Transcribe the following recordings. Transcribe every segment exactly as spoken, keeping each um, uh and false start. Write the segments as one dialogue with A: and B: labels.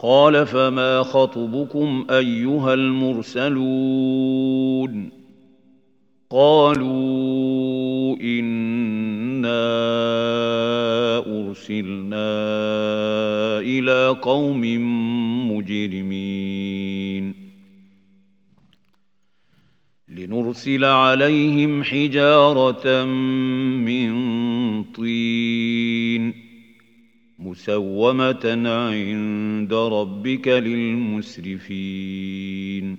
A: قال فما خطبكم أيها المرسلون قالوا إنا أرسلنا إلى قوم مجرمين لنرسل عليهم حجارة من طين مسومة عند ربك للمسرفين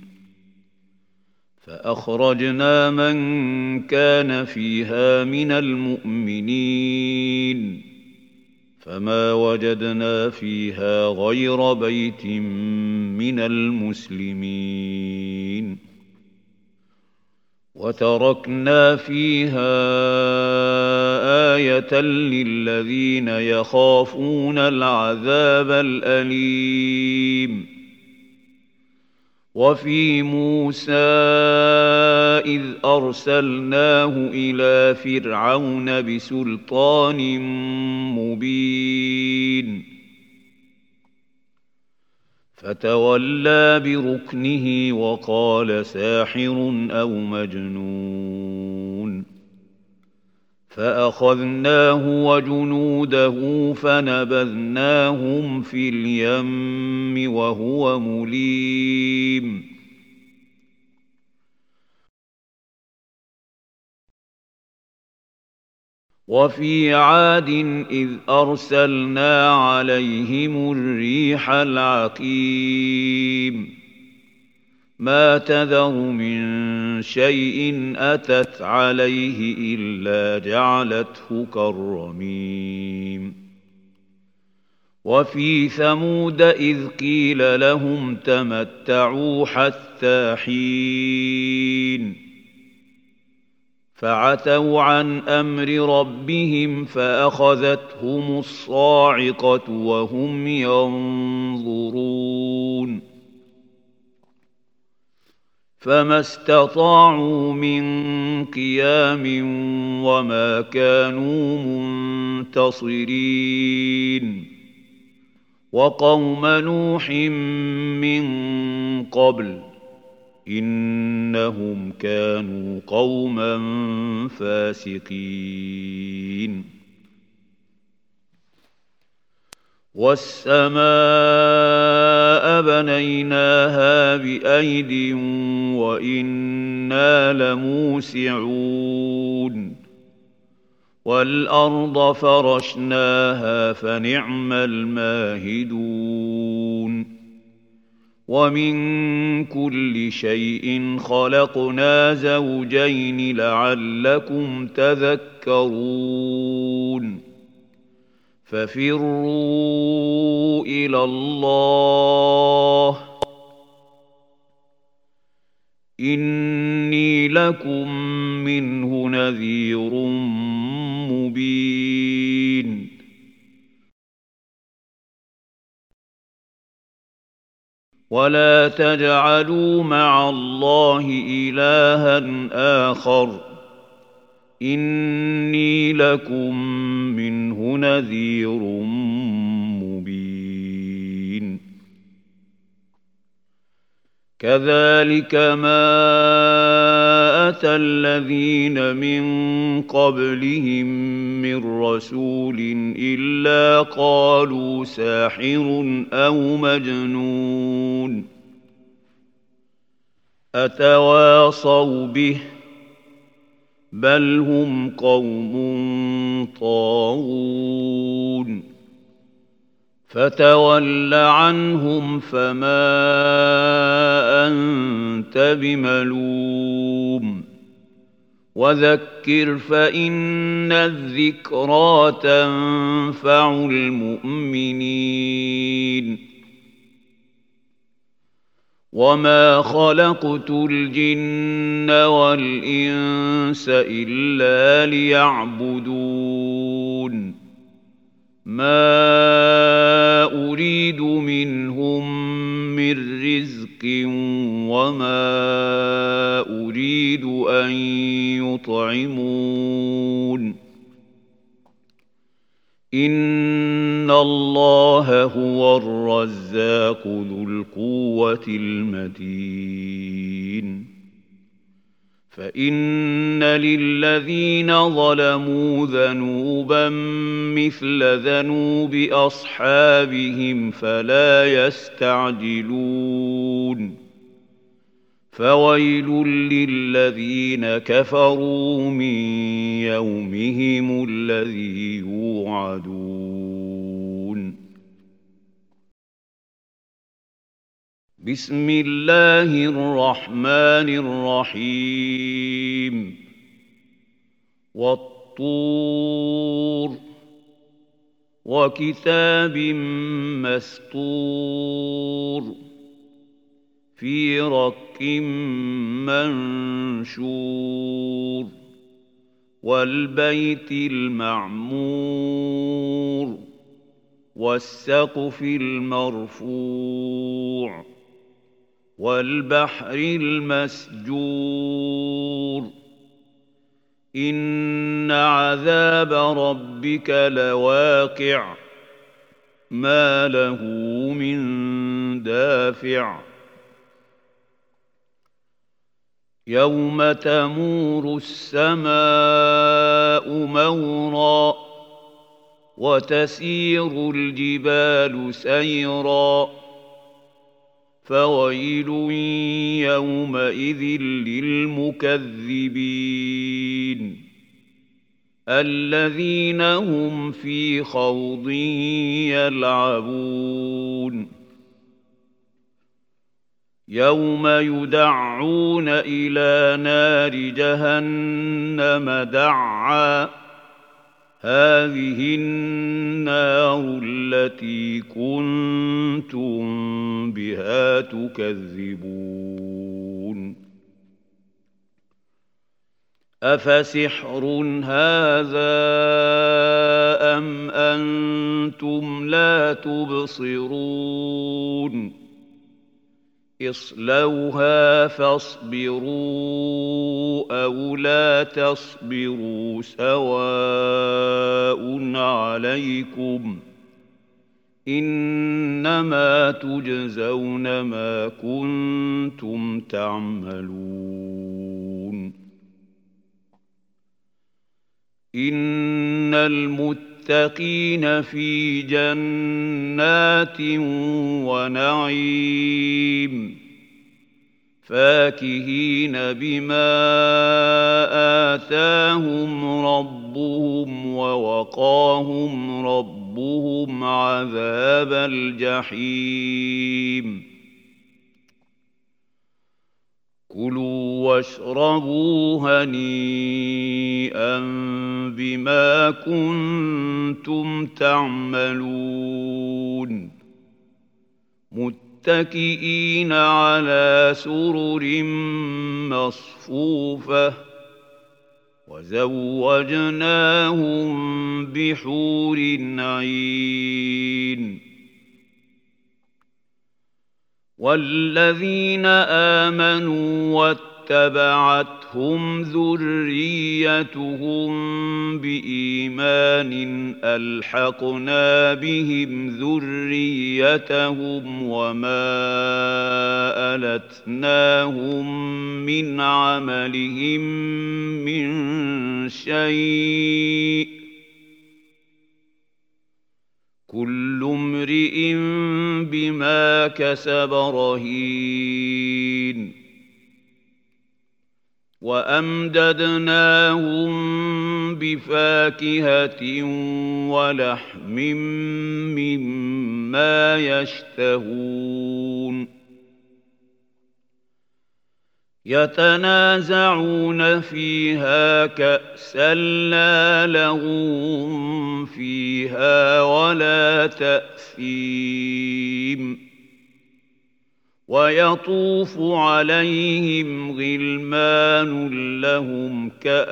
A: فأخرجنا من كان فيها من المؤمنين فما وجدنا فيها غير بيت من المسلمين وتركنا فيها آية للذين يخافون العذاب الأليم وفي موسى إذ أرسلناه إلى فرعون بسلطان مبين فتولى بركنه وقال ساحر أو مجنون فأخذناه وجنوده فنبذناهم في اليم وهو مليم وفي عاد إذ أرسلنا عليهم الريح العقيم ما تذر من شيء أتت عليه إلا جعلته كالرميم وفي ثمود إذ قيل لهم تمتعوا حتى حين فعتوا عن أمر ربهم فأخذتهم الصاعقة وهم ينظرون فما استطاعوا من قيام وما كانوا منتصرين وقوم نوح من قبل إنهم كانوا قوما فاسقين والسماء بنيناها بأيد وإنا لموسعون والأرض فرشناها فنعم الماهدون ومن كل شيء خلقنا زوجين لعلكم تذكرون ففروا إلى الله إني لكم منه نذير مبين ولا تجعلوا مع الله إلها آخر إني لكم منه نذير مبين كذلك ما أتى الذين من قبلهم من رسول إلا قالوا ساحر أو مجنون أتواصوا به بل هم قوم طاغون فتول عنهم فما أنت بملوم وذكر فإن الذكرى تنفع المؤمنين وما خلقت الجن والإنس إلا ليعبدون ما أريد منهم من رزق وما أريد أن يطعمون إن الله الله هو الرزاق ذو القوة المتين فإن للذين ظلموا ذنوبا مثل ذنوب أصحابهم فلا يستعجلون فويل للذين كفروا من يومهم الذي يوعدون بسم الله الرحمن الرحيم والطور وكتاب مسطور في رق منشور والبيت المعمور والسقف المرفوع والبحر المسجور إن عذاب ربك لواقع ما له من دافع يوم تمور السماء مورا وتسير الجبال سيرا فويل يومئذ للمكذبين الذين هم في خوض يلعبون يوم يدعون إلى نار جهنم دعا هذه النار التي كنتم بها تكذبون أفسحر هذا أم أنتم لا تبصرون اصلوها فاصبروا أو لا تصبروا سواء عليكم إنما تجزون ما كنتم تعملون إن المتقين في جنات ونعيم فاكهين بما آتاهم ربهم ووقاهم ربهم عذاب الجحيم كلوا واشربوا هنيئا بما كنتم تعملون متكئين على سرر مصفوفة وزوجناهم بحور عين والذين آمنوا واتبعتهم ذريتهم بإيمان ألحقنا بهم ذريتهم وما ألتناهم من عملهم من شيء كل امرئ بما كسب رهين وأمددناهم بفاكهة ولحم مما يشتهون يتنازعون فيها كأسا لا لغو فيها ولا تأثيم ويطوف عليهم غلمان لهم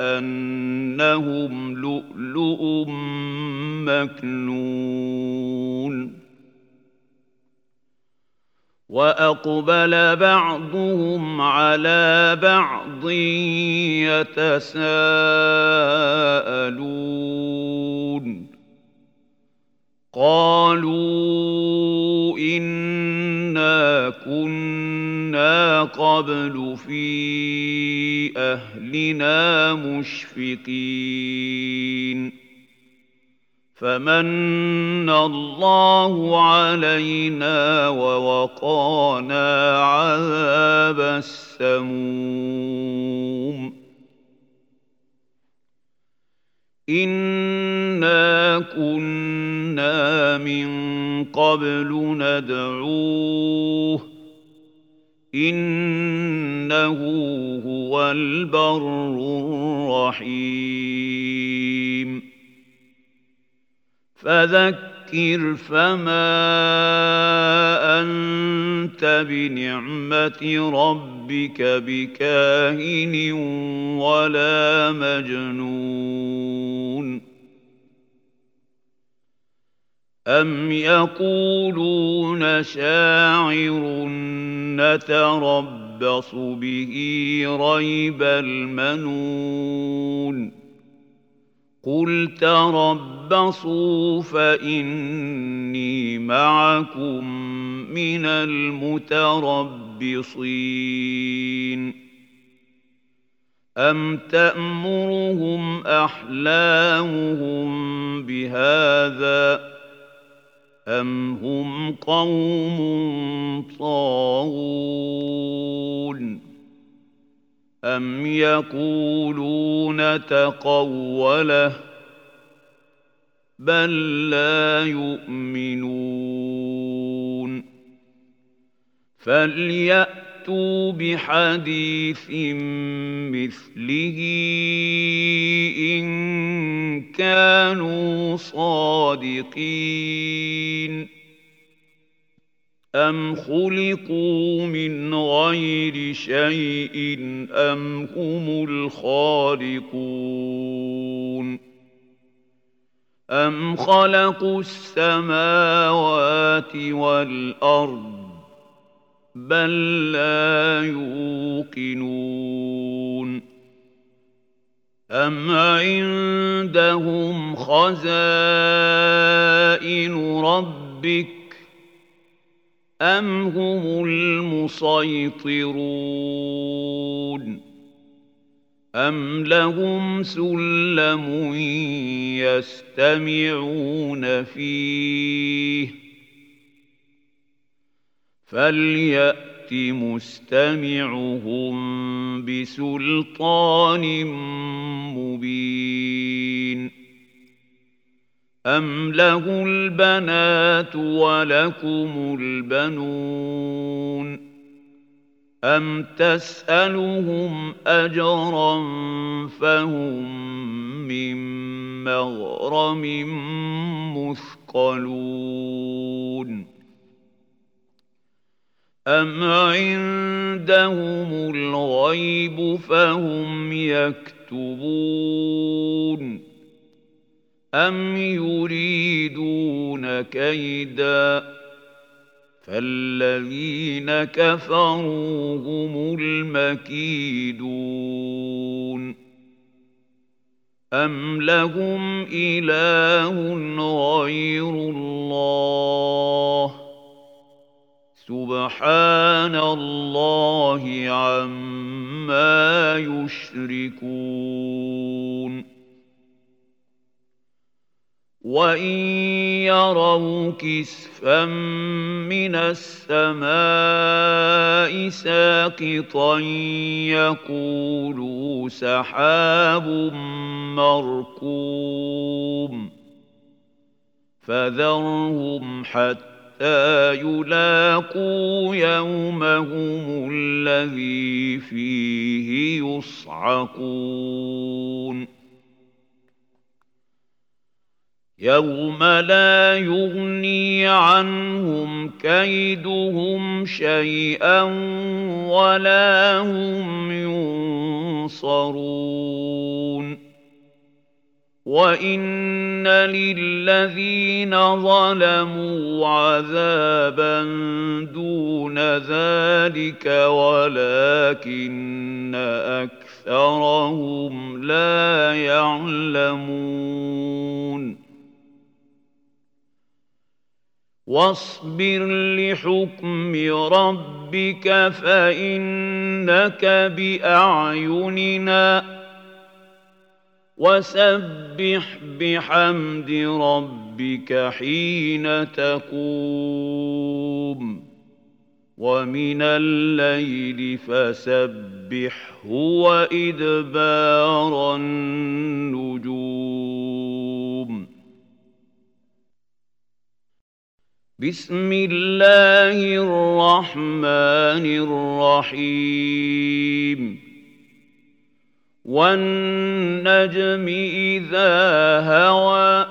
A: كأنهم لؤلؤ مكنون وأقبل بعضهم على بعض يتساءلون قالوا إنا كنا قبل في أهلنا مشفقين فمن الله علينا ووقانا عذاب السموم إنا كنا من قبل ندعوه إنه هو البر الرحيم فذكر فما أنت بنعمة ربك بكاهن ولا مجنون أم يقولون شاعر نتربص به ريب المنون قل تربصوا فإني معكم من المتربصين أم تأمرهم أحلامهم بهذا أم هم قوم طاغون أم يقولون تقوله بل لا يؤمنون فليأتوا بحديث مثله إن كانوا صادقين أم خلقوا من غير شيء أم هم الخالقون أم خلقوا السماوات والأرض بل لا يوقنون أم عندهم خزائن ربك أم هم المسيطرون أم لهم سلم يستمعون فيه فليأت مستمعهم بسلطان مبين أم له البنات ولكم البنون أم تسألهم أجرا فهم من مغرم مثقلون أم عندهم الغيب فهم يكتبون أم يريدون كيدا فالذين كفروا هم المكيدون أم لهم إله غير الله سبحان الله عما يشركون وَإِن يَرَوْا كِسْفًا مِّنَ السَّمَاءِ سَاقِطًا يَقُولُوا سَحَابٌ مَّرْكُومٌ فَذَرْهُمْ حَتَّىٰ يُلَاقُوا يَوْمَهُمُ الَّذِي فِيهِ يُصْعَقُونَ يَوْمَ لَا يُغْنِي عَنْهُمْ كَيْدُهُمْ شَيْئًا وَلَا هُمْ يُنصَرُونَ وَإِنَّ لِلَّذِينَ ظَلَمُوا عَذَابًا دُونَ ذَلِكَ وَلَٰكِنَّ أَكْثَرَهُمْ لَا يَعْلَمُونَ واصبر لحكم ربك فإنك بأعيننا وسبح بحمد ربك حين تقوم ومن الليل فسبحه وإدبار النجوم بسم الله الرحمن الرحيم والنجم إذا هوى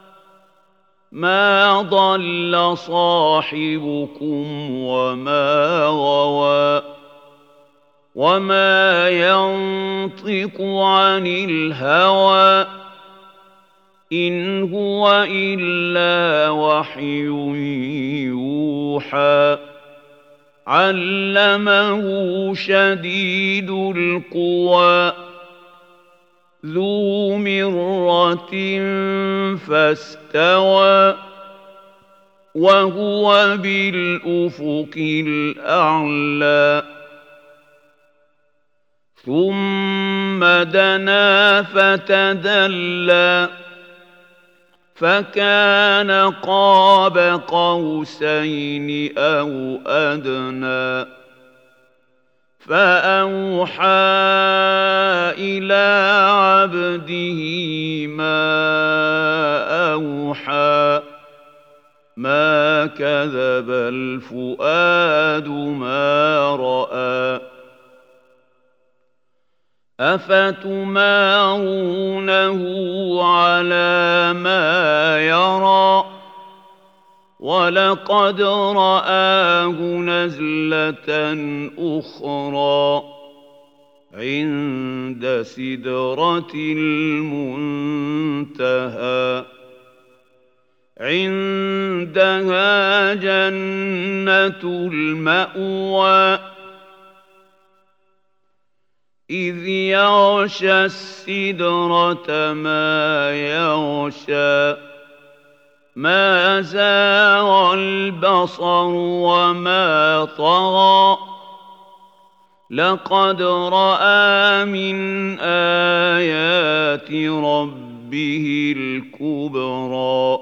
A: ما ضل صاحبكم وما غوى وما ينطق عن الهوى إن هو إلا وحي يوحى علمه شديد القوى ذو مرة فاستوى وهو بالأفق الأعلى ثم دنا فتدلى فكان قاب قوسين أو أدنى فأوحى إلى عبده ما أوحى ما كذب الفؤاد ما رأى أفتمارونه على ما يرى ولقد رآه نزلة أخرى عند سدرة المنتهى عندها جنة المأوى إذ يغشى السدرة ما يغشى ما زاغ البصر وما طغى لقد رأى من آيات ربه الكبرى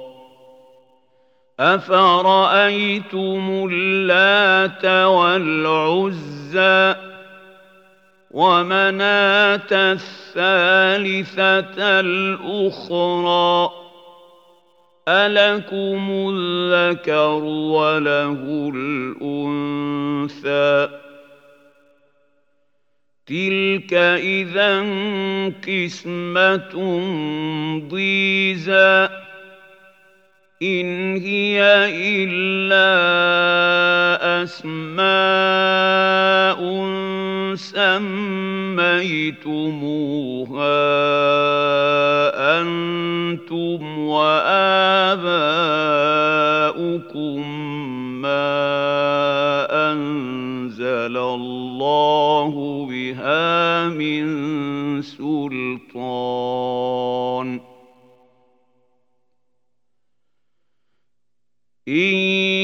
A: أفرأيتم اللات والعزى ومناة الثالثة الأخرى ألكم الذكر وله الأنثى تلك إذا قسمة ضيزى إن هي إلا أسماء سميتموها أنتم وآباؤكم ما أنزل الله بها من سلطان إن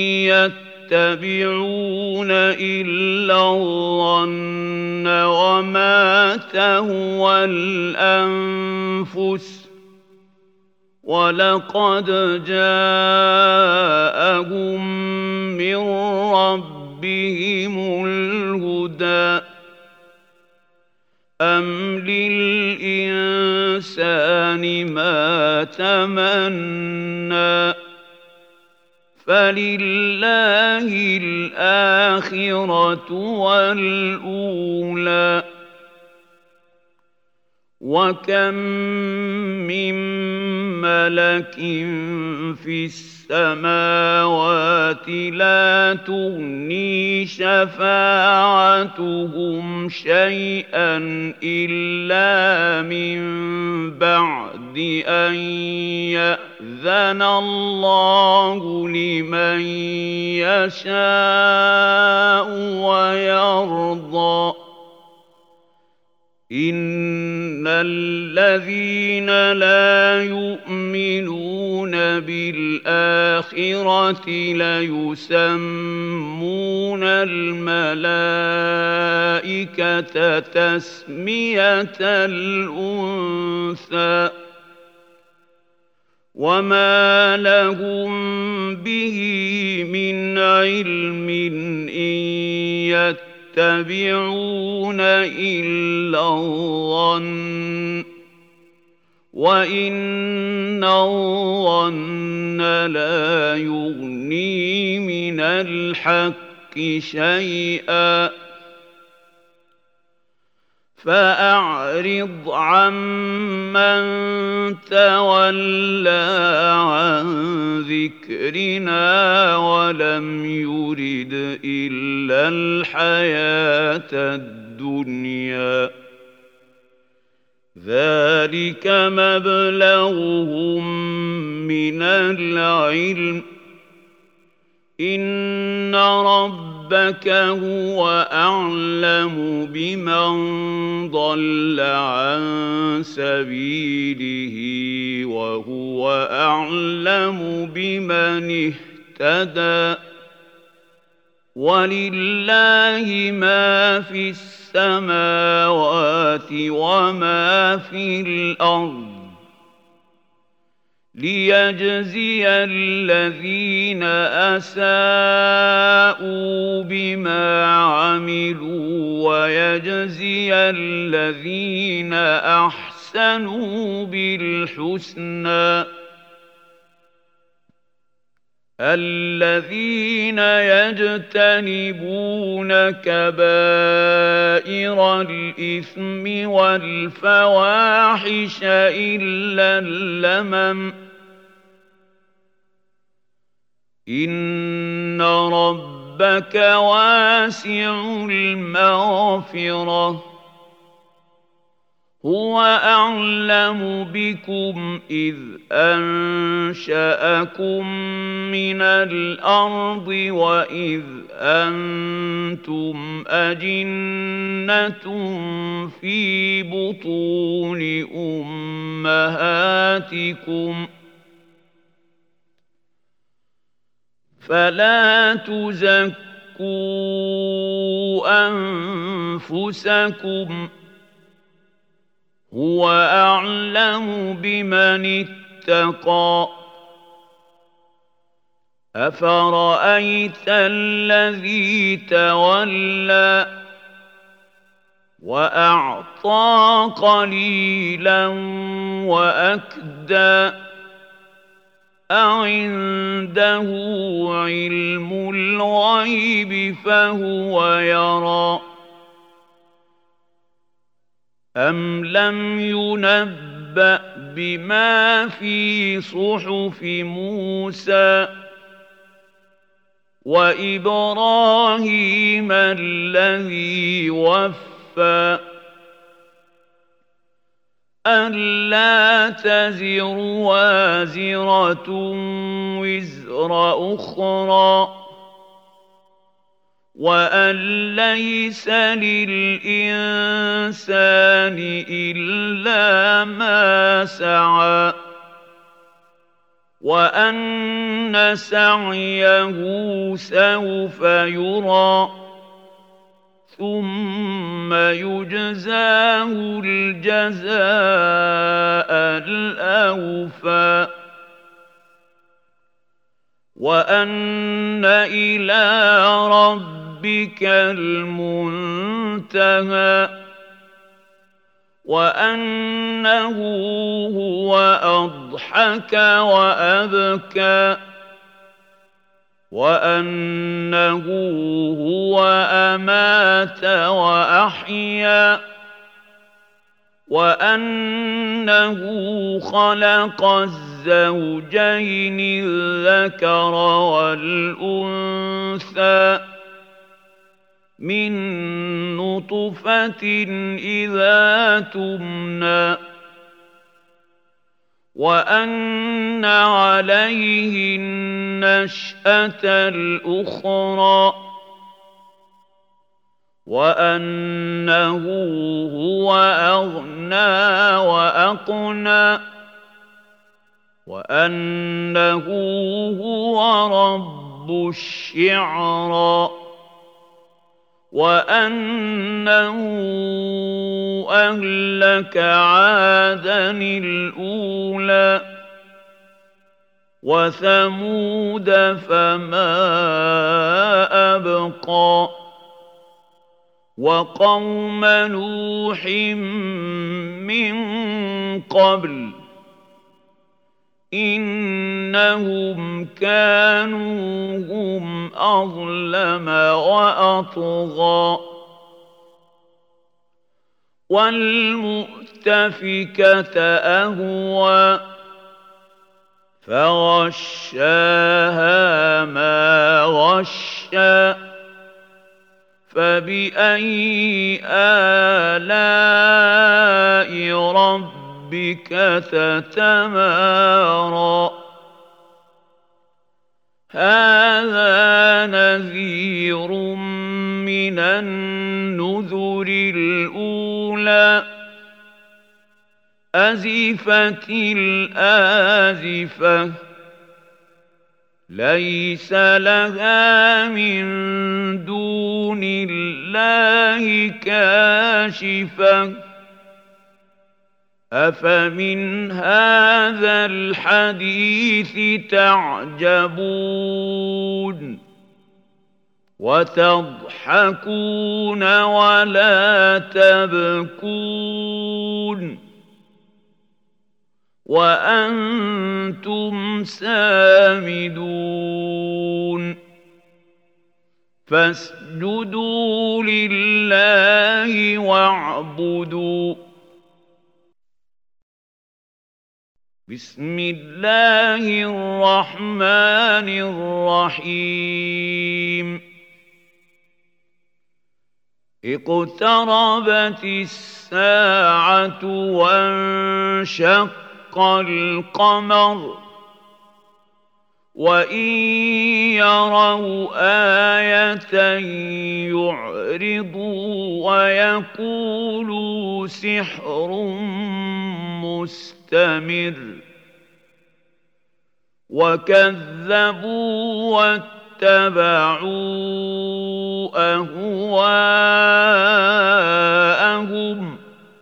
A: يتبعون إلا الظن وما تهوى الأنفس ولقد جاءهم من ربهم الهدى أم للإنسان ما تمنى فلله الآخرة والأولى وكم من ملك في السماوات لا تغني شفاعتهم شيئا إلا من بعد أن يأذن الله لمن يشاء ويرضى إن الذين لا يؤمنون بالآخرة ليسمون الملائكة تسمية الأنثى وما لهم به من علم إن يتبعون إلا الظن وإن الظن لا يغني من الحق شيئا فأعرض عمن تولى عن ذكرنا ولم يرد إلا الحياة الدنيا ذلك مبلغهم من العلم إن ربك هو أعلم بمن ضل عن سبيله وهو أعلم بمن اهتدى ولله ما في السماوات وما في الأرض ليجزي الذين أساءوا بما عملوا ويجزي الذين أحسنوا بالحسنى الذين يجتنبون كبائر الإثم والفواحش إلا اللمم إن ربك واسع المغفرة هو أعلم بكم إذ أنشأكم من الأرض وإذ أنتم أجنة في بطون أمهاتكم فلا تزكوا أنفسكم هو أعلم بمن اتقى أفرأيت الذي تولى وأعطى قليلا وأكدى أعنده علم الغيب فهو يرى أم لم ينبأ بما في صحف موسى وإبراهيم الذي وفى ألا تزر وازرة وزر أخرى وأن ليس للإنسان إلا ما سعى وأن سعيه سوف يرى ثم يجزاه الجزاء الأوفى وأن إلى ربك المنتهى وأنه هو أضحك وأبكى وأنه هو أمات وأحيا وأنه خلق الزوجين الذكر والأنثى من نطفة إذا تمنى وأن عليه النشأة الأخرى وأنه هو أغنى وأقنى وأنه هو رب الشعرى وأنه أهلك عادا الأولى وثمود فما أبقى وقوم نوح من قبل إنهم كانوا هم أظلم وأطغى والمؤتفكة أهوى فغشاها ما غشى فبأي آلاء ربك تتمارى هذا نذير من النذر الأولى أزفت الآزفة ليس لها من دون الله كاشفة أفمن هذا الحديث تعجبون وتضحكون ولا تبكون وأنتم سامدون فاسجدوا لله واعبدوا بسم الله الرحمن الرحيم اقتربت الساعة وانشق القمر وإن يروا آية يعرضوا ويقولوا سحر مستمر وكذبوا واتبعوا أهواءهم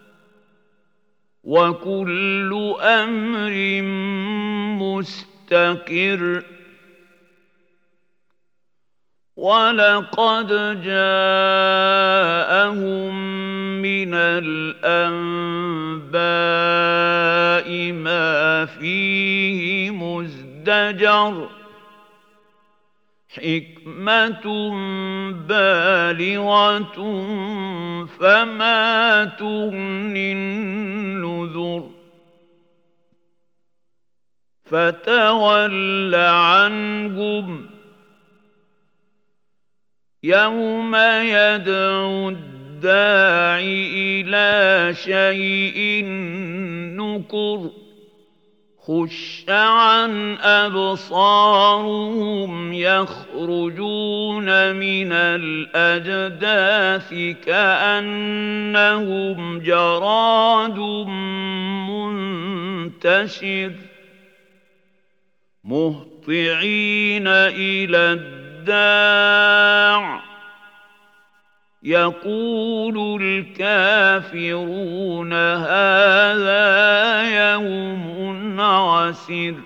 A: وكل أمر مستقر ولقد جاءهم من الأنباء ما فيه مزدجر حكمة بالغة فما تغني النذر فتول عنهم يوم يدعو الداعي إلى شيء نكر خش عن أبصارهم يخرجون من الأجداث كأنهم جراد منتشر مهطعين إلى الداع يقول الكافرون هذا يوم عسر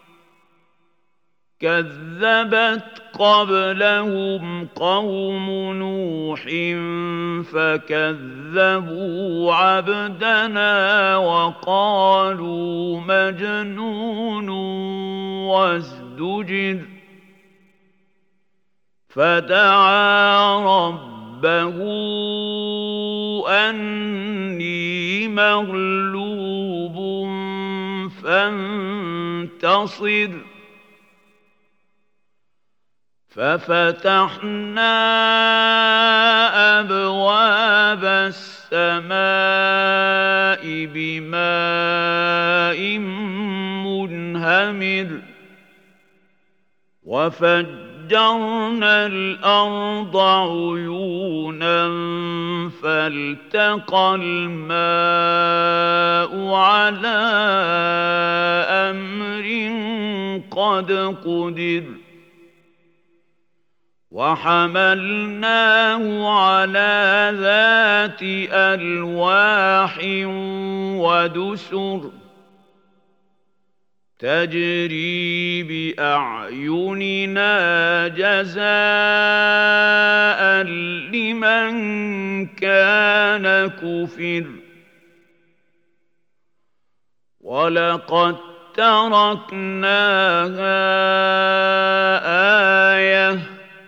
A: كذبت قبلهم قوم نوح فكذبوا عبدنا وقالوا مجنون وازدجر فدعا ربه ربه أني مغلوب فانتصر ففتحنا أبواب السماء بماء منهمر وفجرنا وفجرنا الأرض عيونا فالتقى الماء على أمر قد قدر وحملناه على ذات ألواح ودسر تجري بأعيننا جزاء لمن كان كفر ولقد تركناها آية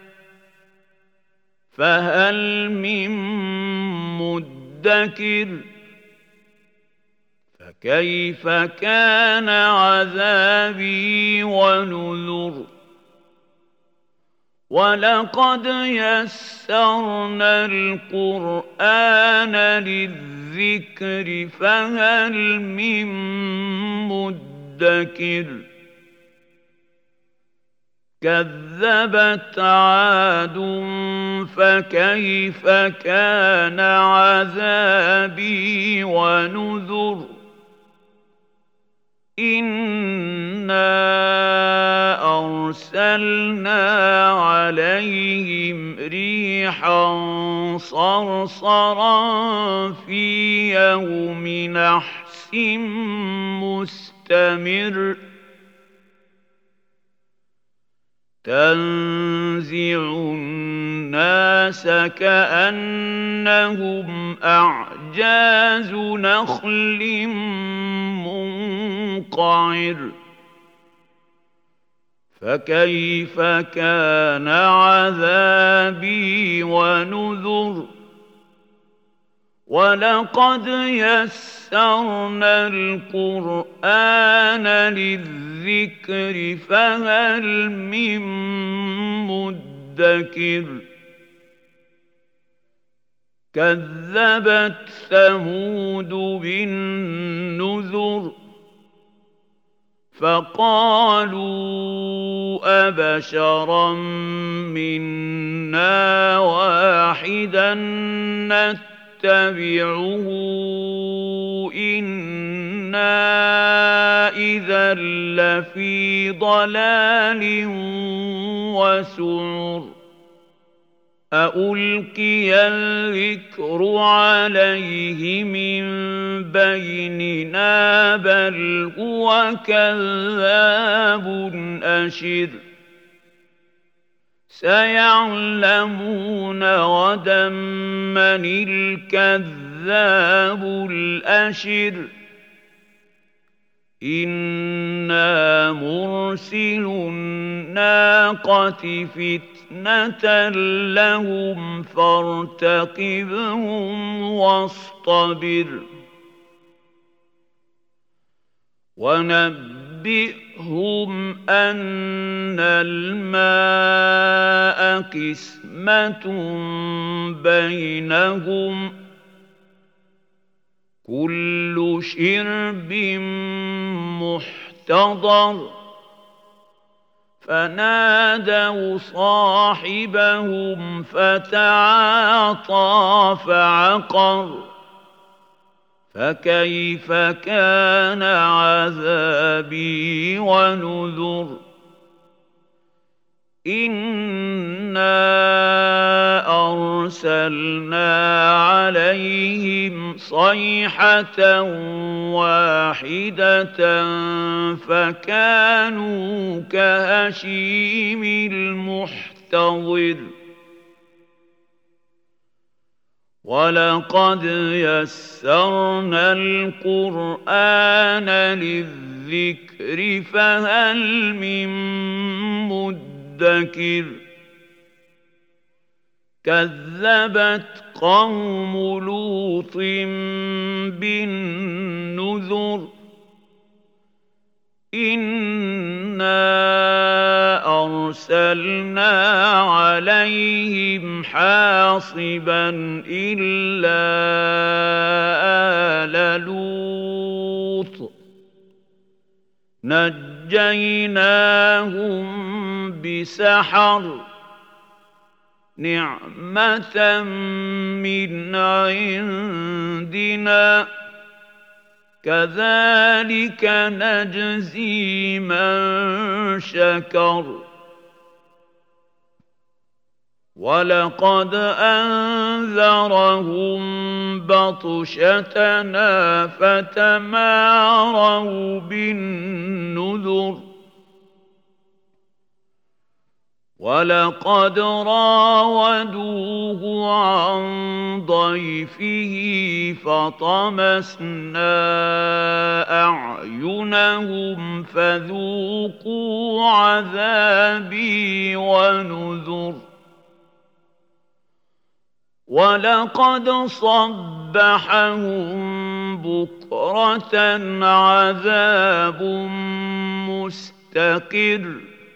A: فهل من مدكر فكيف كان عذابي ونذر ولقد يسرنا القرآن للذكر فهل من مدكر كذبت عاد فكيف كان عذابي ونذر إنا أرسلنا عليهم ريحا صرصرا في يوم نحس مستمر تنزع الناس كأنهم أعجاز نخل منقعر فكيف كان عذابي ونذر ولقد يسرنا القرآن للذكر فهل من مدكر كذبت ثمود بالنذر فقالوا أبشرا منا واحدا نتبعه إنا إذا لفي ضلال وسعر أألقي الذكر عليه من بيننا بل هو كذاب أشر سيعلمون غدا من الكذاب الأشر إنا مرسل الناقة فتنة لهم فارتقبهم واصطبر ونبئهم أن الماء قسمة بينهم كل شرب محتضر فنادوا صاحبهم فتعاطى فعقر فكيف كان عذابي ونذر إنا أرسلنا عليهم صيحة واحدة فكانوا كهشيم المحتضر ولقد يسرنا القرآن للذكر فهل من مدكر كذبت قوم لوط بالنذر إنا أرسلنا عليهم حاصبا إلا آل لوط نجيناهم بسحر نعمة من عندنا كذلك نجزي من شكر ولقد أنذرهم بطشتنا فتماروا بالنذر ولقد راودوه عن ضيفه فطمسنا أعينهم فذوقوا عذابي ونذر ولقد صبحهم بكرة عذاب مستقر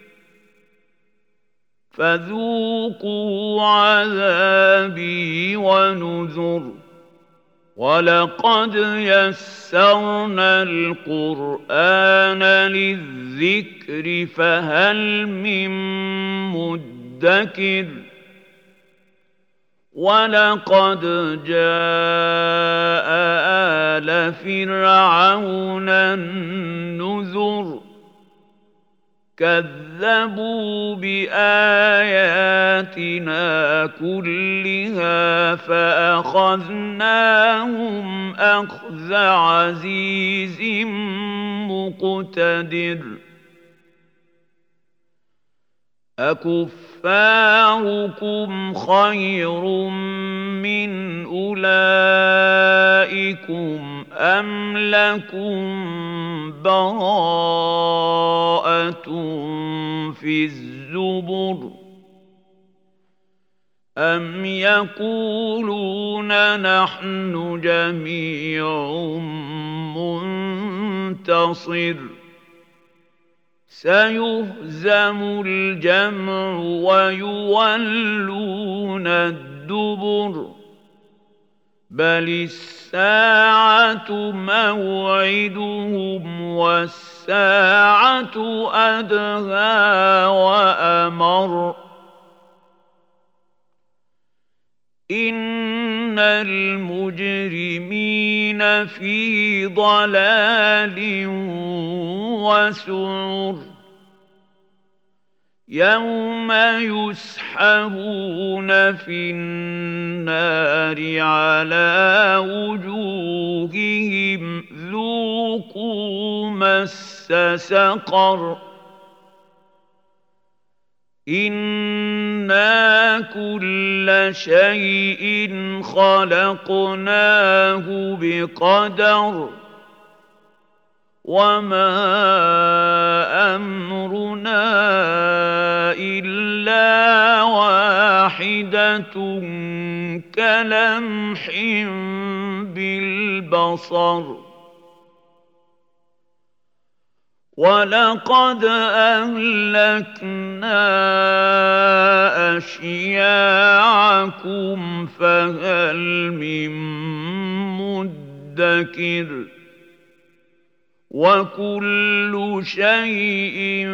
A: فذوقوا عذابي ونذر ولقد يسرنا القرآن للذكر فهل من مدكر ولقد جاء آل فرعون النذر كذبوا بآياتنا كلها فأخذناهم أخذ عزيز مقتدر أكفاركم خير من أولئكم أم لكم براءة في الزبر أم يقولون نحن جميع منتصر سيهزم الجمع ويولون الدبر بل الساعة موعدهم والساعة أدهى وأمر إن المجرمين في ضلال وسعر يوم يسحبون في النار على وجوههم ذوقوا مس سقر إنا كل شيء خلقناه بقدر وما أمرنا إلا واحدة كلمح بالبصر ولقد أهلكنا أشياعكم فهل من مدكر وكل شيء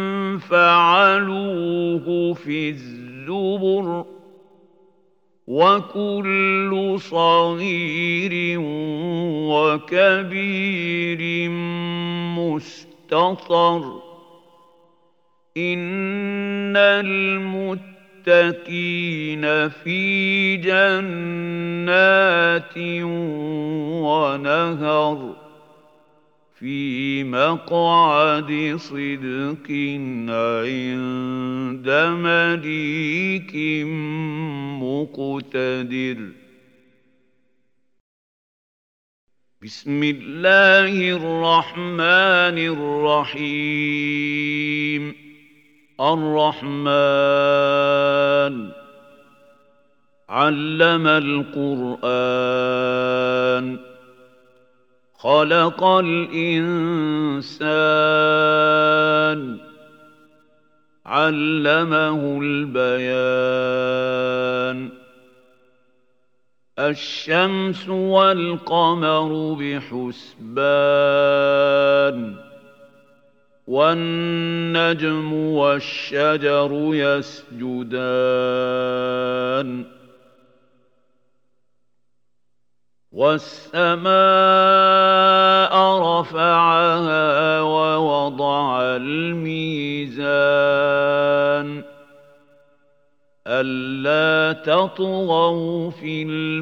A: فعلوه في الزبر وكل صغير وكبير مستطر إن المتقين في جنات ونهر في مقعد صدق عند مليك مقتدر بسم الله الرحمن الرحيم الرحمن علم القرآن خلق الإنسان علمه البيان الشمس والقمر بحسبان وَالنَّجْمُ وَالشَّجَرُ يَسْجُدَانِ وَالسَّمَاءَ رَفَعَهَا وَوَضَعَ الْمِيزَانَ أَلَّا تَطْغَوْا فِي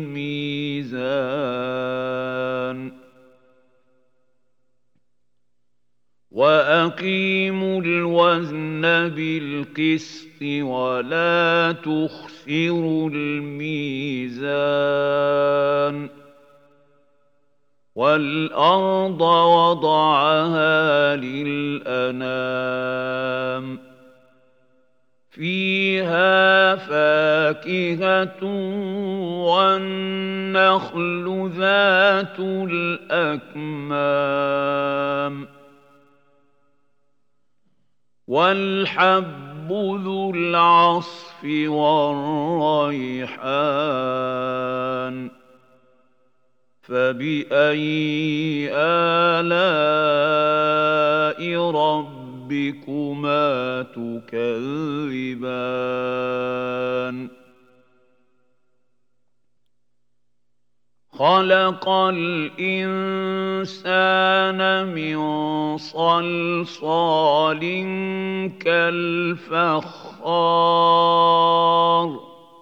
A: الْمِيزَانِ وَأَقِيمُوا الْوَزْنَ بِالْقِسْطِ وَلَا تُخْسِرُوا الْمِيزَانَ وَالْأَرْضَ وَضَعَهَا لِلْأَنَامِ فِيهَا فَاكِهَةٌ وَالنَّخْلُ ذَاتُ الْأَكْمَامِ وَالْحَبُّ ذُو الْعَصْفِ وَالرَّيْحَانُ فَبِأَيِّ آلَاءِ رَبِّكُمَا تُكَذِّبَانِ خَلَقَ الْإِنسَانَ مِنْ صَلْصَالٍ كَالْفَخَّارِ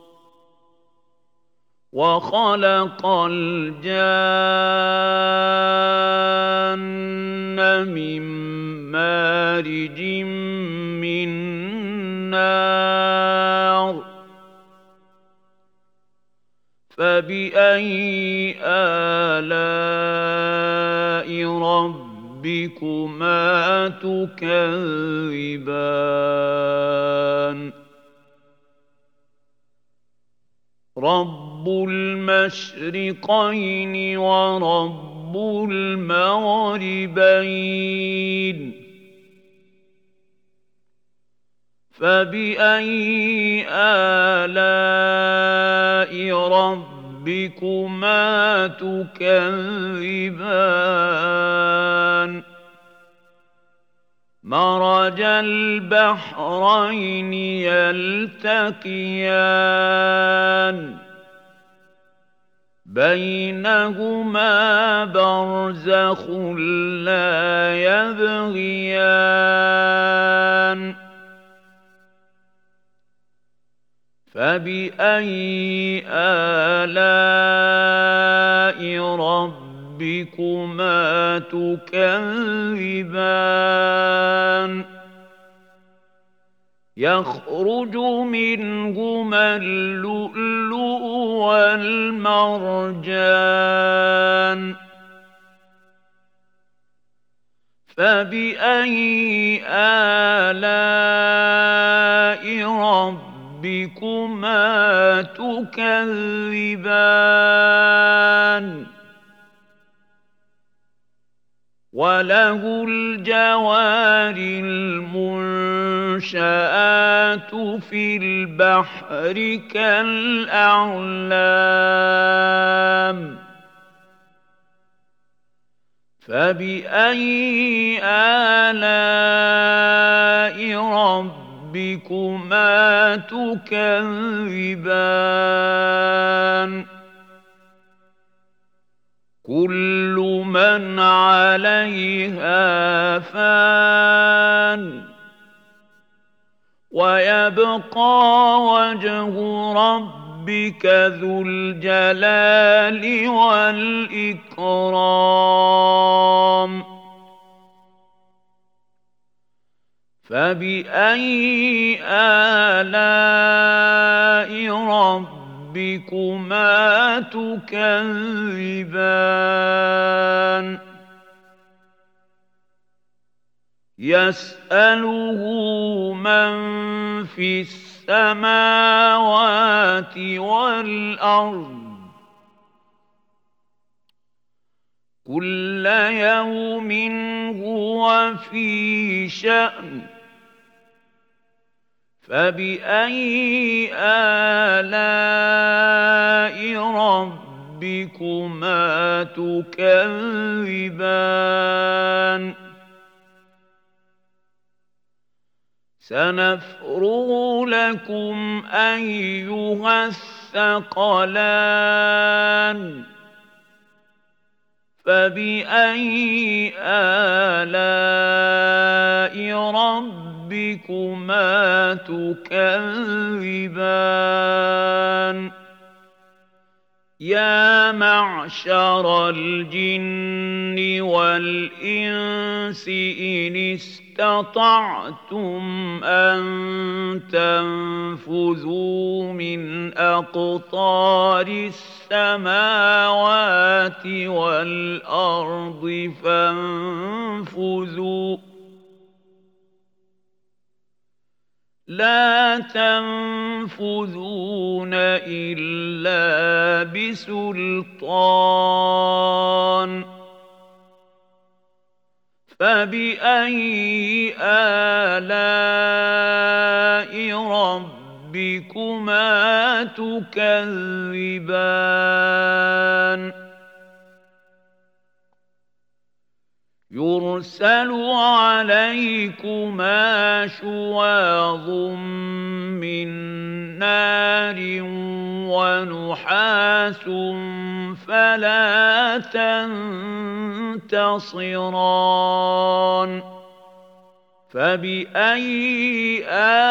A: وَخَلَقَ الْجَانَّ مِنْ مَارِجٍ مِّن نَّارٍ فَبِأَيِّ آلَاءِ رَبِّكُمَا تُكَذِّبَانِ رَبُّ الْمَشْرِقَيْنِ وَرَبُّ الْمَغْرِبَيْنِ فَبِأَيِّ آلَاءِ رَبِّكُمَا تُكَذِّبَانِ مَرَجَ الْبَحْرَيْنِ يَلْتَقِيَانِ بَيْنَهُمَا بَرْزَخٌ لَّا يَبْغِيَانِ فَبِأَيِّ آلَاءِ رَبِّكُمَا تُكَذِّبَانِ يَخْرُجُ مِنْهُمَا اللُّؤْلُؤُ وَالْمَرْجَانُ فَبِأَيِّ آلَاءِ رَبِّكُمَا تُكَذِّبَانِ وَلَهُ الْجَوَارِ الْمُنشَآتُ فِي الْبَحْرِ كَالْأَعْلَامِ فَبِأَيِّ آلَاءِ رَبِّكُمَا تُكَذِّبَانِ كُلُّ مَنْ عَلَيْهَا فَانٍ وَيَبْقَى وَجْهُ رَبِّكَ ذُو الْجَلَالِ وَالْإِكْرَامِ فَبِأَيِّ آلَاءِ رَبِّكُمَا تُكَذِّبَانِ يَسْأَلُهُ مَن فِي السَّمَاوَاتِ وَالْأَرْضِ كُلَّ يَوْمٍ هُوَ فِي شَأْنٍ فَبِأَيِّ آلَاءِ رَبِّكُمَا تُكَذِّبَانِ سنفرغ لكم أيها الثقلان فبأي آلاء ربكما تكذبان يا معشر الجن والإنس إن استطعتم أن تنفذوا من أقطار السماوات والأرض فانفذوا لا تنفذون إلا بسلطان فبأي آلاء ربكما تكذبان يرسل عليكما شواظ من نار ونحاس فلا تنتصران فبأي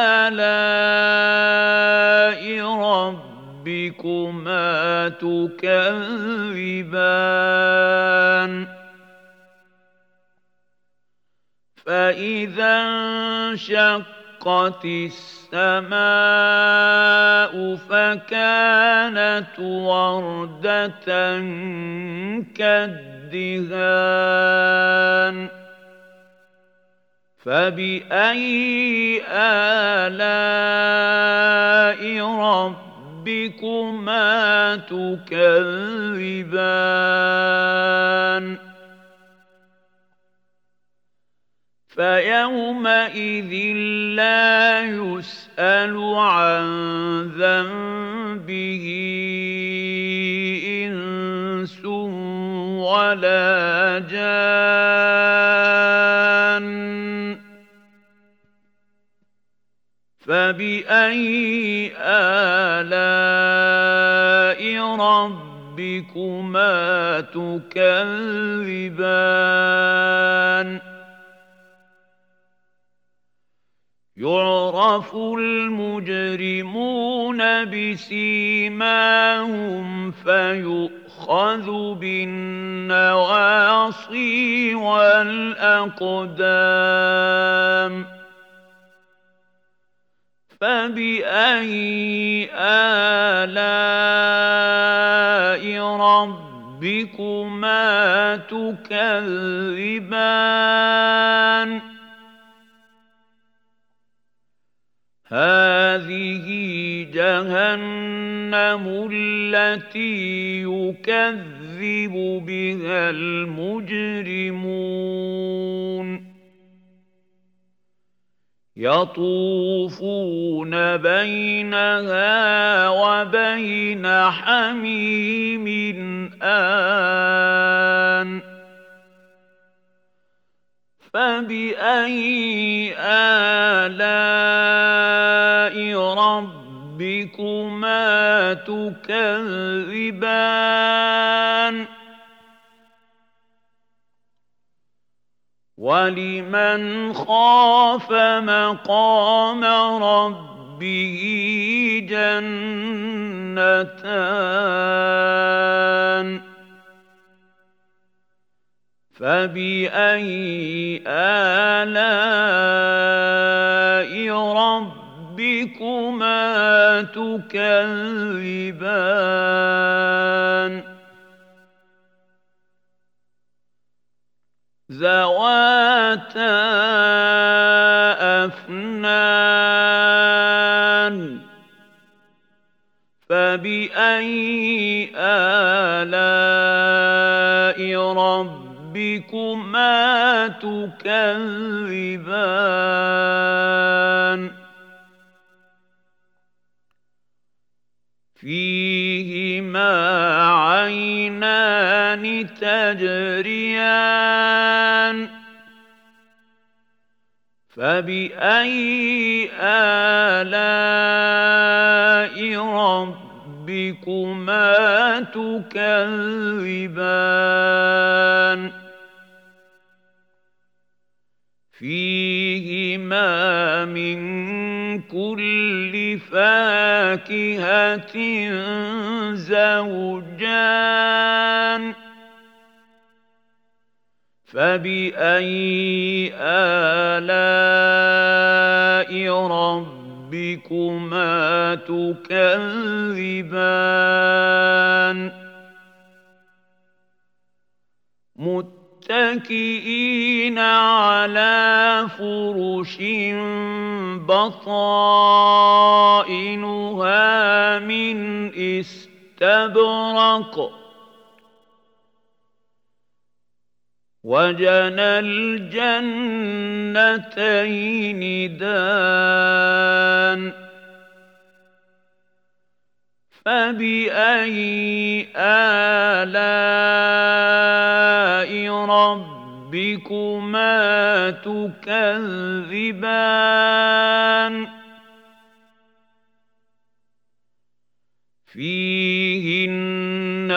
A: آلاء ربكما تكذبان فإذا انشقت السماء فكانت وردة كالدهان فبأي آلاء ربكما تكذبان فيومئذ لا يسأل عن ذنبه إنس ولا جان فبأي آلاء ربكما تكذبان يعرف المجرمون بسيماهم فيؤخذ بالنواصي والأقدام فبأي آلاء ربكما تكذبان هذه جهنم التي يكذب بها المجرمون يطوفون بينها وبين حميم آن فبأي آلاء ربكما تكذبان ولمن خاف مقام ربه جنتان فبأي آلاء ربكما تكذبان ذواتا أفنان فبأي آلاء ربكما تكذبان فيهما عينان تجريان فبأي آلاء ربكما تكذبان فيهما من كل فاكهة زوجان فبأي آلاء ربكما تكذبان متكئين على فرش بطائنها من استبرق وجنى الجنتين دان فبأي آلاء ربكما تكذبان فيهن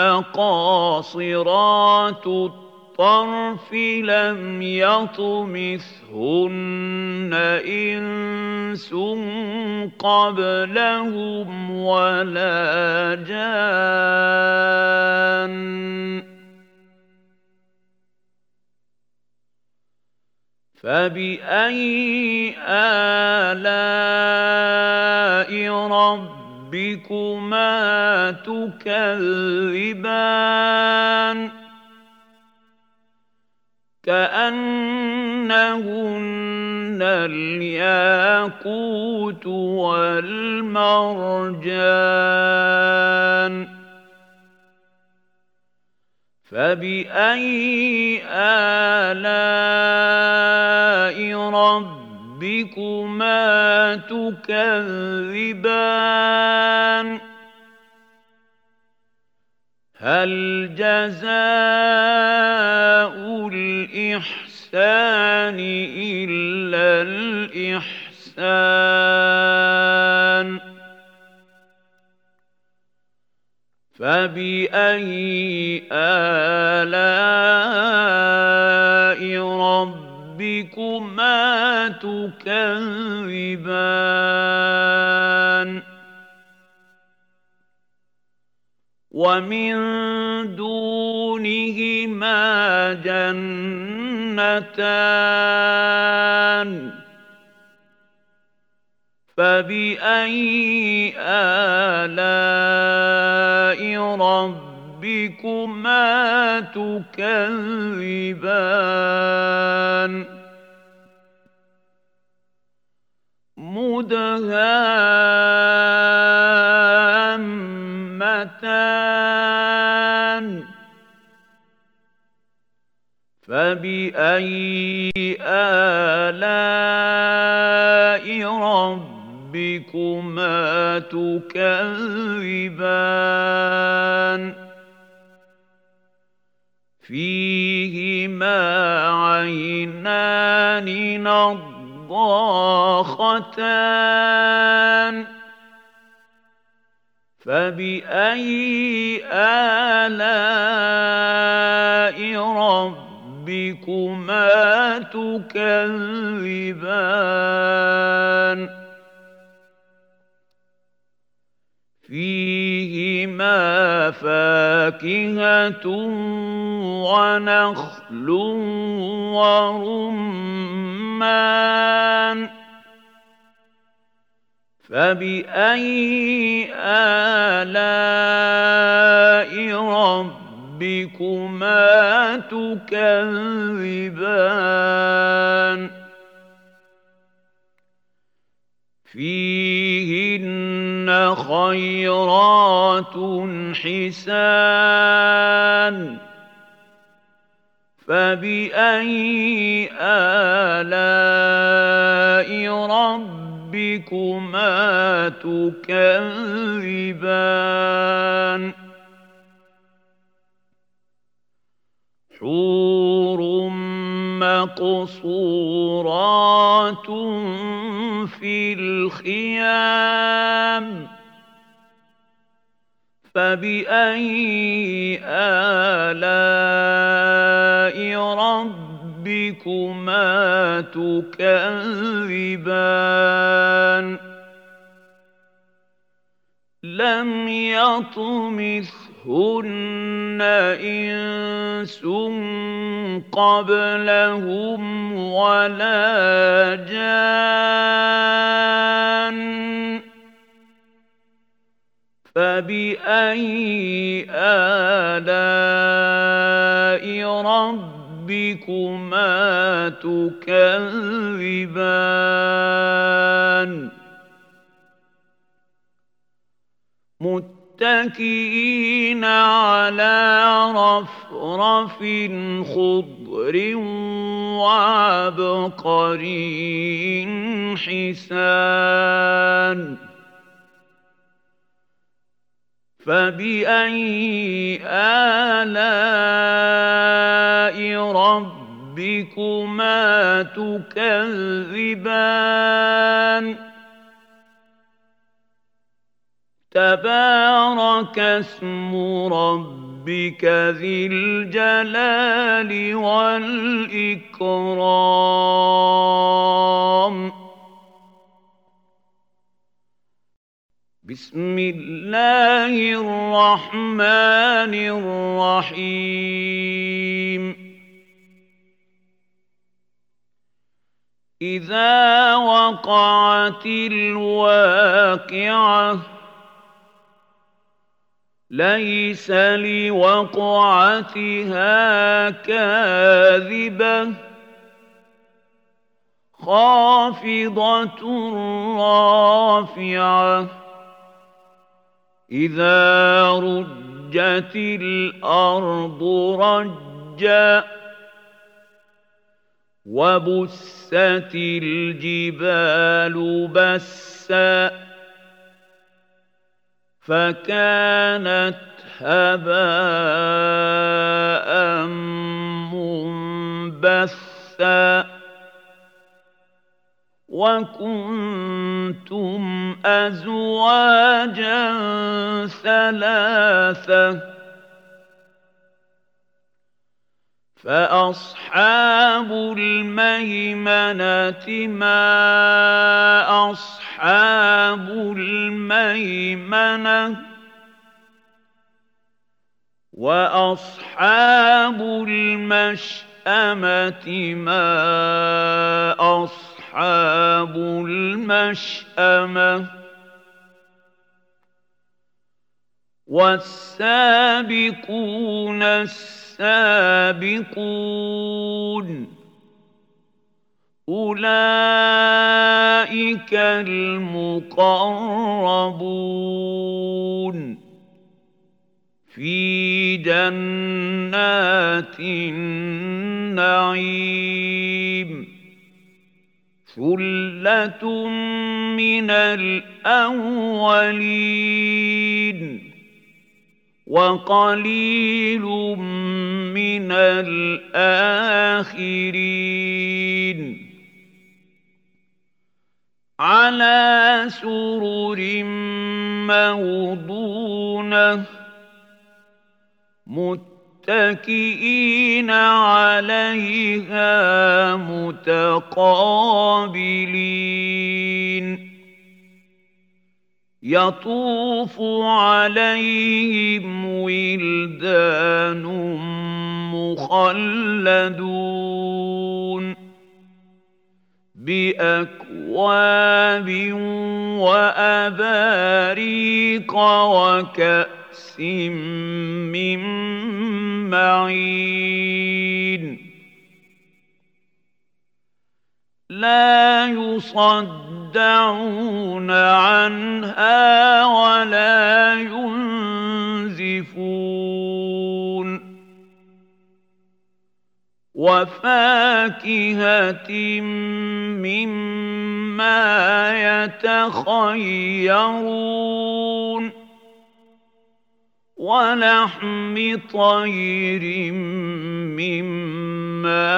A: قاصرات الطرف لم يطمثهن إنس قبلهم ولا جان فبأي آلاء ربكما تكذبان كأنهن الياقوت والمرجان فبأي آلاء ربكما تكذبان هل جزاء الإحسان إلا الإحسان فبأي آلاء ربكما تكذبان ومن دونهما جنتان فبأي آلاء ربكما تكذبان مدهامتان فبأي آلاء ربكما تكذبان فيهما عينان نضاختان فبأي آلاء ربكما تكذبان فيهما فاكهة ونخل ورمان فبأي آلاء ربكما تكذبان فيهن خيرات حسان فبأي آلاء ربكما تكذبان حور مقصورات في الخيام فبأي آلاء ربكما تكذبان لم يطمثهن إنس قبلهم ولا جان فبأي آلاء ربكما تكذبان متكئين على رفرف خضر وعبقري حسان فبأي آلاء ربكما تكذبان تبارك اسم ربك ذي الجلال والإكرام بسم الله الرحمن الرحيم إذا وقعت الواقعة ليس لوقعتها كاذبة خافضة رافعة إذا رجت الأرض رجا وبست الجبال بسا فكانت هباء منبثا وكنتم أزواجا ثلاثة فأصحاب الميمنة ما أصحاب الميمنة وأصحاب المشأمة ما أصحاب المشأمة والسابقون السابقون أولئك المقربون في جنات النعيم ثلة من الأولين وقليل من الآخرين على سرر موضونة متكئين عليها متقابلين يطوف عليهم ولدان مخلدون بأكواب وأباريق وكأس من معين لا يصدعون عنها ولا ينزفون وفاكهة مما يتخيرون وَلَحْمِ طَيْرٍ مِّمَّا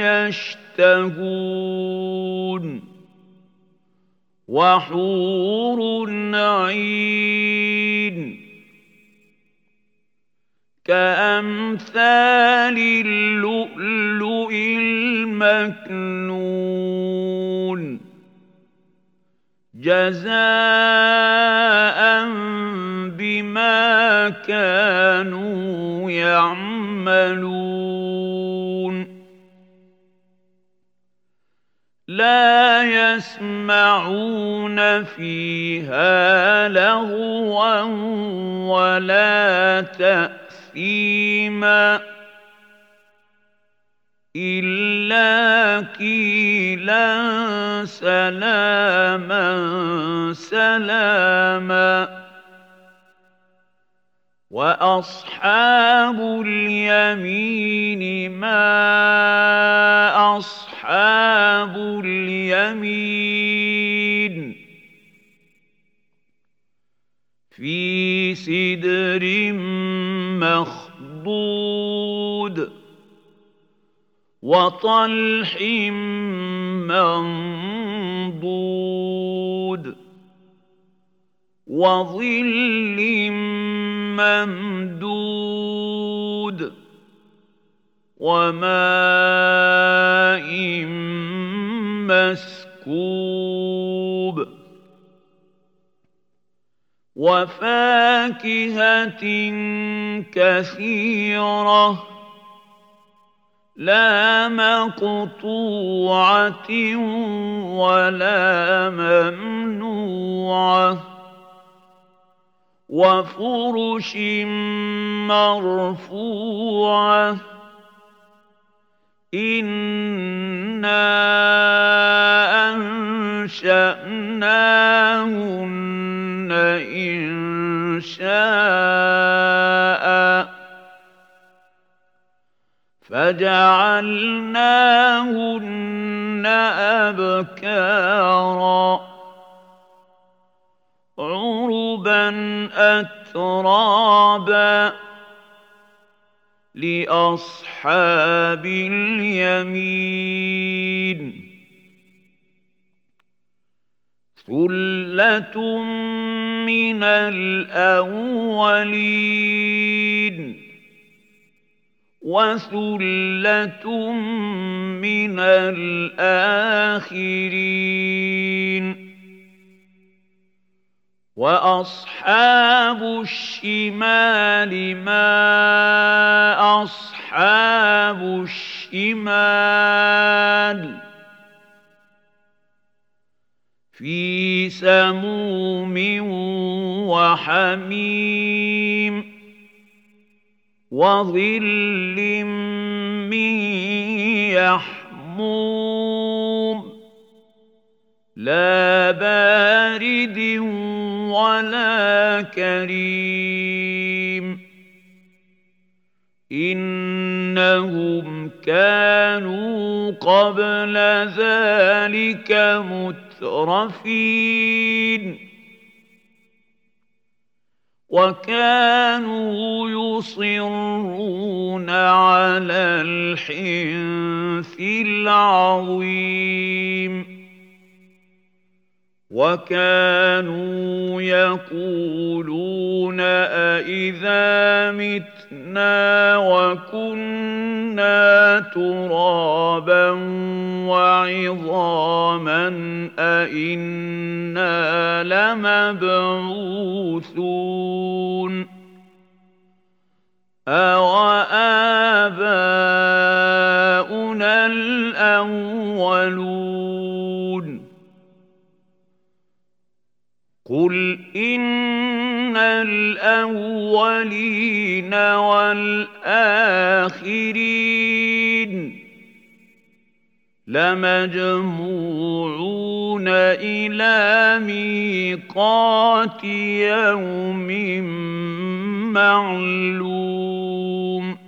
A: يَشْتَهُونَ وَحُورٌ عِينٌ كَأَمْثَالِ اللُّؤْلُؤِ الْمَكْنُونِ جَزَاءً بِمَا كَانُوا يَعْمَلُونَ لَا يَسْمَعُونَ فِيهَا لَغْوًا وَلَا تَأْثِيمًا إِلَّا قِيلًا سَلَامًا سَلَامًا وَأَصْحَابُ الْيَمِينِ مَا أَصْحَابُ الْيَمِينِ فِي سِدْرٍ مَّخْضُودٍ وَطَلْحٍ مَّنضُودٍ وَظِلٍّ مَّمْدُودٍ وَمَاءٍ مَّسْكُوبٍ وَفَاكِهَةٍ كَثِيرَةٍ لَّا مَقْطُوعَةٍ وَلَا مَمْنُوعَةٍ وَفُرُشٍ مَّرْفُوعَةٍ إِنَّا أَنشَأْنَاهُنَّ إِنشَاءً فَجَعَلْنَاهُنَّ أَبْكَارًا عُرُبًا أَتْرَابًا لِأَصْحَابِ الْيَمِينِ ثُلَّةٌ مِّنَ الْأَوَّلِينَ وَثُلَّةٌ مِّنَ الْآخِرِينَ وَأَصْحَابُ الشِّمَالِ مَا أَصْحَابُ الشِّمَالِ فِي سَمُومٍ وَحَمِيمٍ وَظِلٍّ مِّن يَحْمُومٍ لَّا بَارِدٍ وَلَا كَرِيمٍ إِنَّهُمْ كَانُوا قَبْلَ ذَلِكَ مُتْرَفِينَ وَكَانُوا يُصِرُّونَ عَلَى الْحِنثِ الْعَظِيمِ وَكَانُوا يَقُولُونَ أَإِذَا مِتْنَا وَكُنَّا تُرَابًا وَعِظَامًا أَإِنَّا لَمَبْعُوثُونَ أَوَآبَاؤُنَا الْأَوَّلُونَ قُلْ إِنَّ الْأَوَّلِينَ وَالْآخِرِينَ لَمَجْمُوعُونَ إِلَىٰ مِيقَاتِ يَوْمٍ مَّعْلُومٍ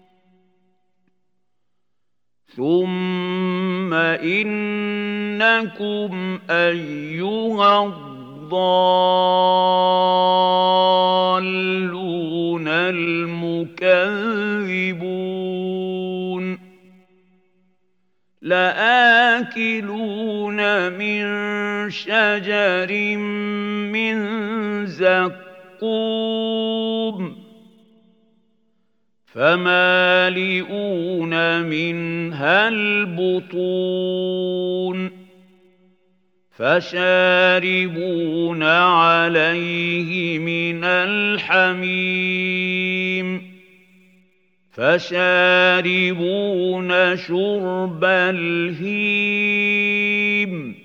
A: ثُمَّ إِنَّكُمْ أَيُّهَا الضَّالُّونَ المكذبون لآكلون من شجر من زقوم فمالئون منها البطون فشاربون عليه من الحميم فشاربون شرب الهيم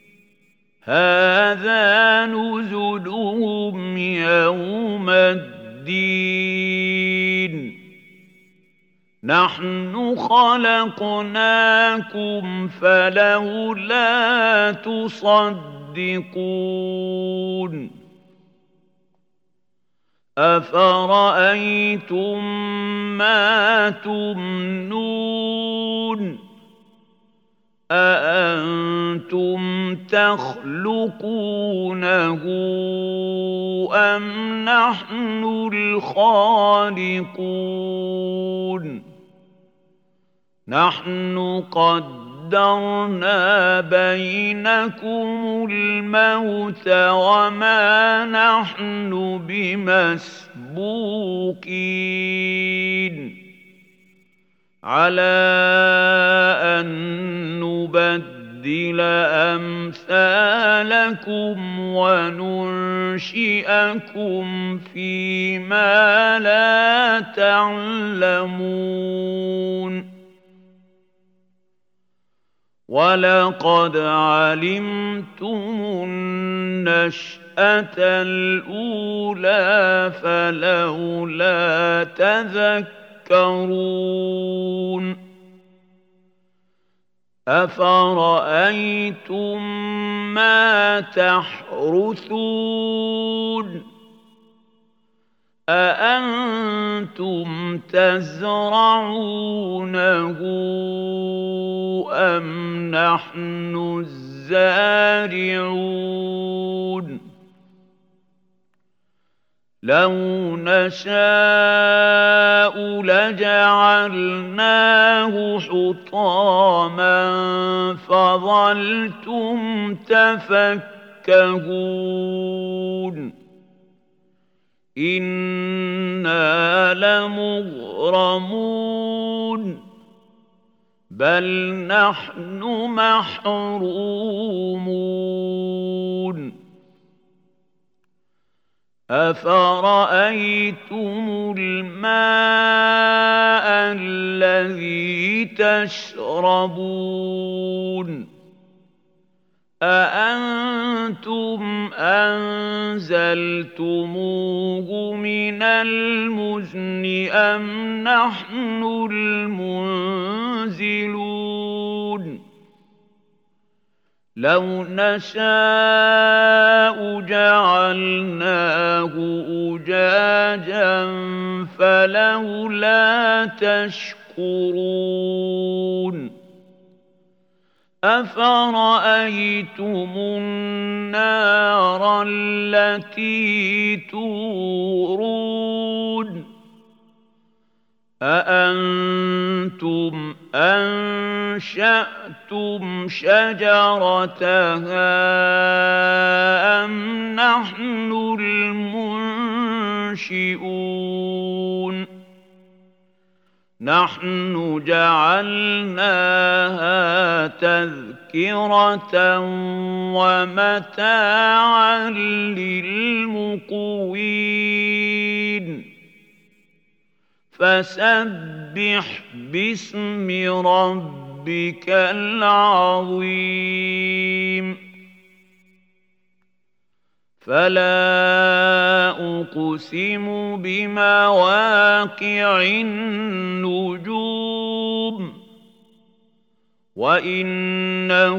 A: هذا نزلهم يوم الدين نحن خلقناكم فلولا تصدقون أفرأيتم ما تمنون أأنتم تخلقونه أم نحن الخالقون نحن قدرنا بينكم الموت وما نحن بمسبوقين على أن نبدل أمثالكم وننشئكم فيما لا تعلمون ولقد علمتم النشأة الأولى فلولا تذكرون أفرأيتم ما تحرثون أأنتم تزرعونه أم نحن الزارعون لو نشاء لجعلناه حطاما فظلتم تفكهون إنا لمغرمون بل نحن محرومون أفرأيتم الماء الذي تشربون أأنتم أنزلتموه من المزن أم نحن المنزلون لو نشاء جعلناه أجاجا فلولا تشكرون أفرأيتم النار التي تورون أأنتم أنشأتم شجرتها أم نحن المنشئون نحن جعلناها تذكرة ومتاعا للمقوين فسبح باسم ربك العظيم فلا أقسم بمواقع النجوم وإنه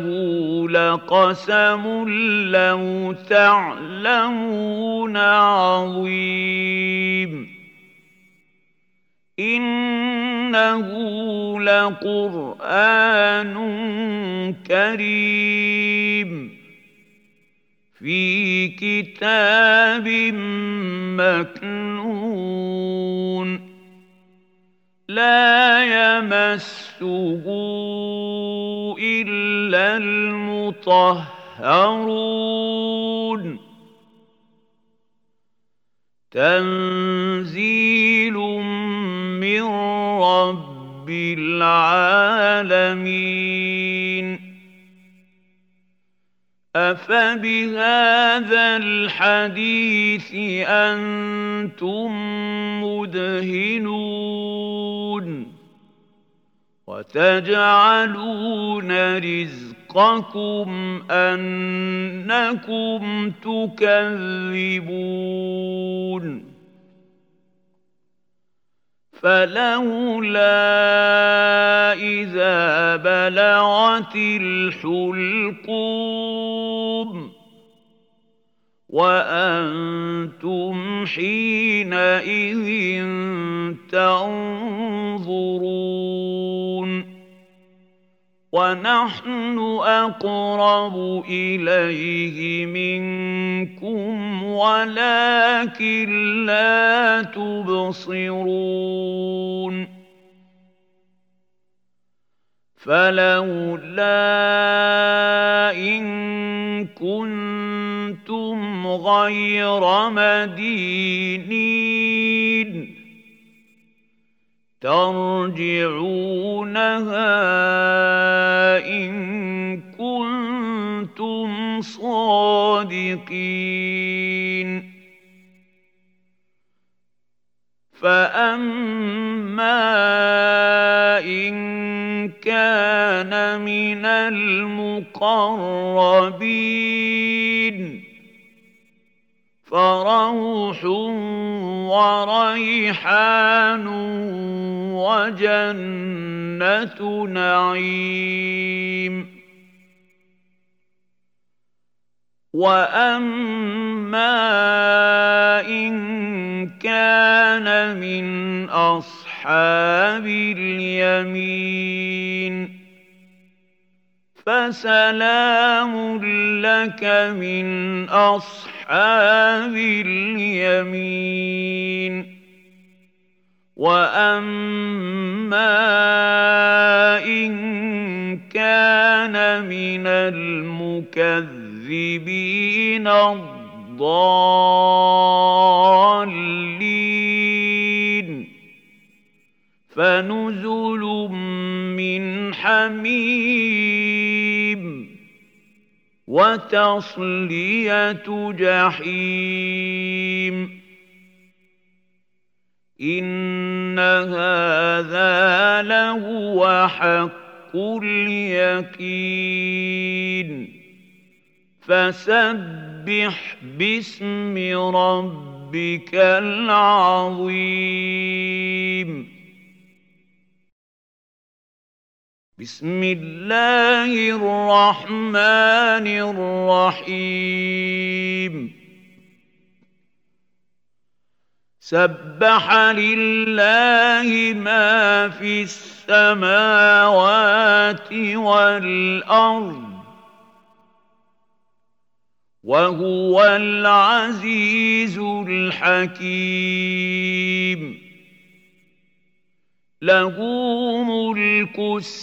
A: لقسم لو تعلمون عظيم إنه لقرآن كريم في كتاب مكنون لا يمسه إلا المطهرون تنزيل من رب العالمين أفبهذا الحديث أنتم مدهنون وتجعلون رزقكم أنكم تكذبون فلولا إذا بلغت الحلقوم وأنتم حينئذ تنظرون ونحن أقرب إليه منكم ولكن لا تبصرون فلولا إن كنتم غير مدينين ترجعونها إن كنتم صادقين فأما إن كان من المقربين فروح وريحان وجنة نعيم وأما إن كان من أصحاب اليمين فسلام لك من أصحاب اليمين وأما إن كان من المكذبين الضالين فنزل من حميم وتصلية جحيم إن هذا لهو حق اليقين فسبح باسم ربك العظيم بسم الله الرحمن الرحيم سبح لله ما في السماوات والأرض وهو العزيز الحكيم له ملك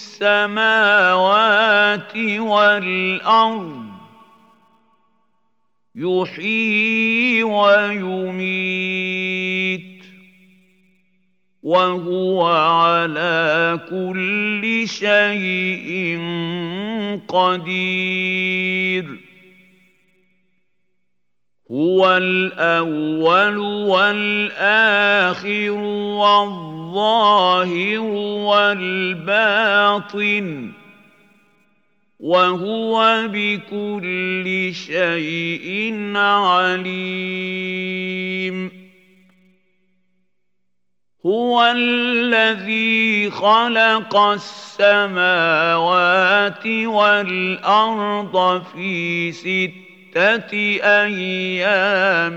A: السماوات والأرض يحيي ويميت وهو على كل شيء قدير هو الأول والآخر والظاهر والباطن وهو بكل شيء عليم هو الذي خلق السماوات والأرض في ستة أيام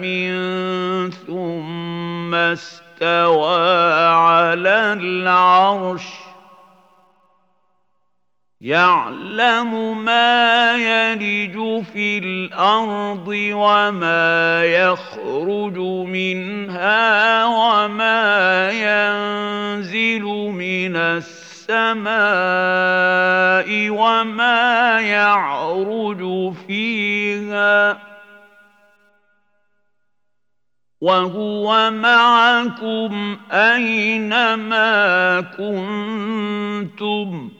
A: ثم استوى على العرش يعلم ما يلج في الأرض وما يخرج منها وما ينزل من السماء وما يعرج فيها وهو معكم أينما كنتم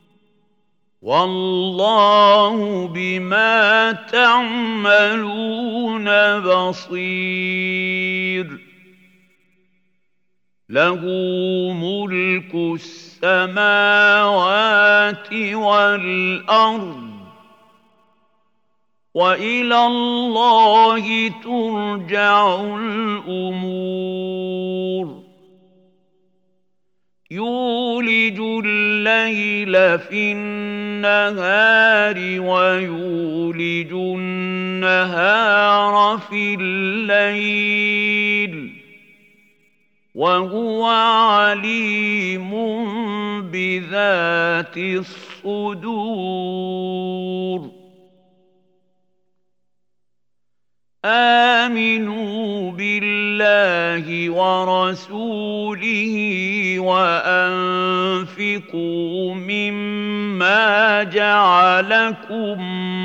A: والله بما تعملون بصير له ملك السماوات والأرض وإلى الله ترجع الأمور يولج الليل في النهار ويولج النهار في الليل وهو عليم بذات الصدور آمنوا بالله ورسوله وأنفقوا مما جعلكم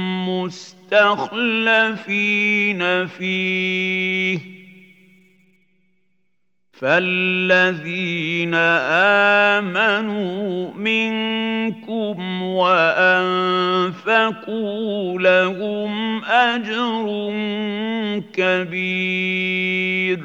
A: مستخلفين فيه فالذين آمنوا منكم وأنفقوا لهم أجر كبير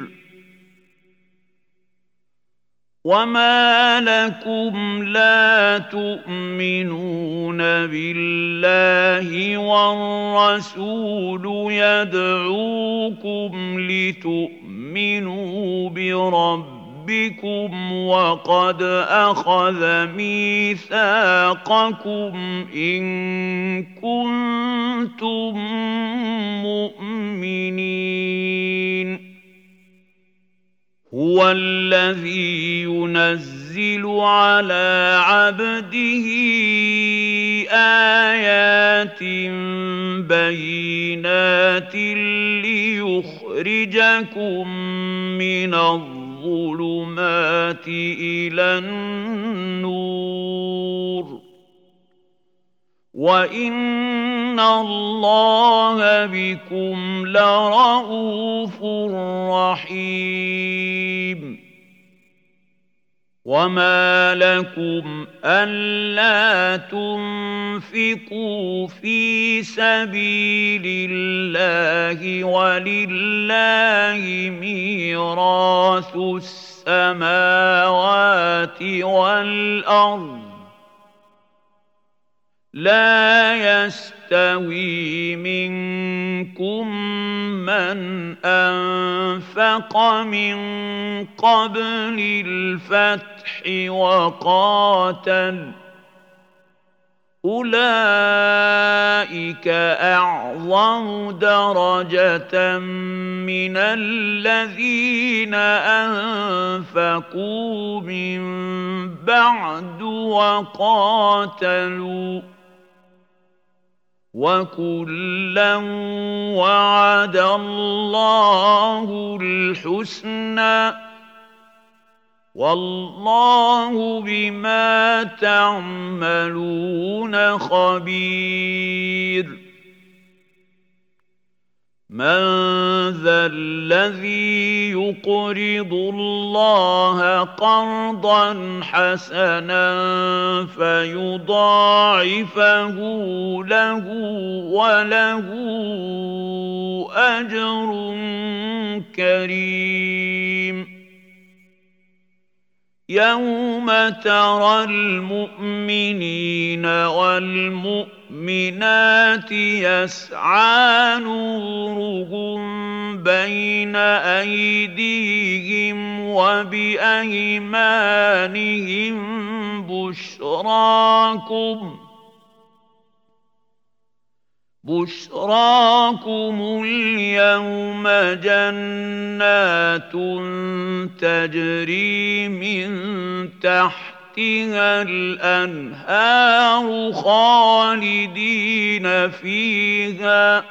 A: وما لكم لا تؤمنون بالله والرسول يدعوكم لتؤمنوا بربكم وقد أخذ ميثاقكم إن كنتم مؤمنين هو الذي ينزل على عبده آيات بينات ليخرجكم من الظلمات إلى النور وإن الله بكم لرءوف رحيم وما لكم ألا تنفقوا في سبيل الله ولله ميراث السماوات والأرض لا يستوي منكم من أنفق من قبل الفتح وقاتل أولئك أعظم درجة من الذين أنفقوا من بعد وقاتلوا وكلا وعد الله الحسنى والله بما تعملون خبير من ذا الذي يقرض الله قرضا حسنا فيضاعفه له وله أجر كريم يوم ترى المؤمنين والمؤمنات يسعى نورهم بين أيديهم وبأيمانهم بشراكم بشراكم اليوم جنات تجري من تحتها الأنهار خالدين فيها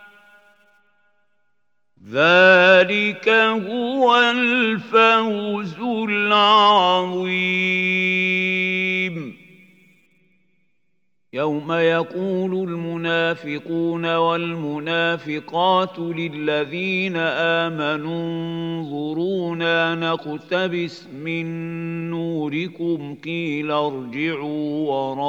A: ذلك هو الفوز العظيم يوم يقول المنافقون والمنافقات للذين آمنوا انظرونا نقتبس من نوركم قيل ارجعوا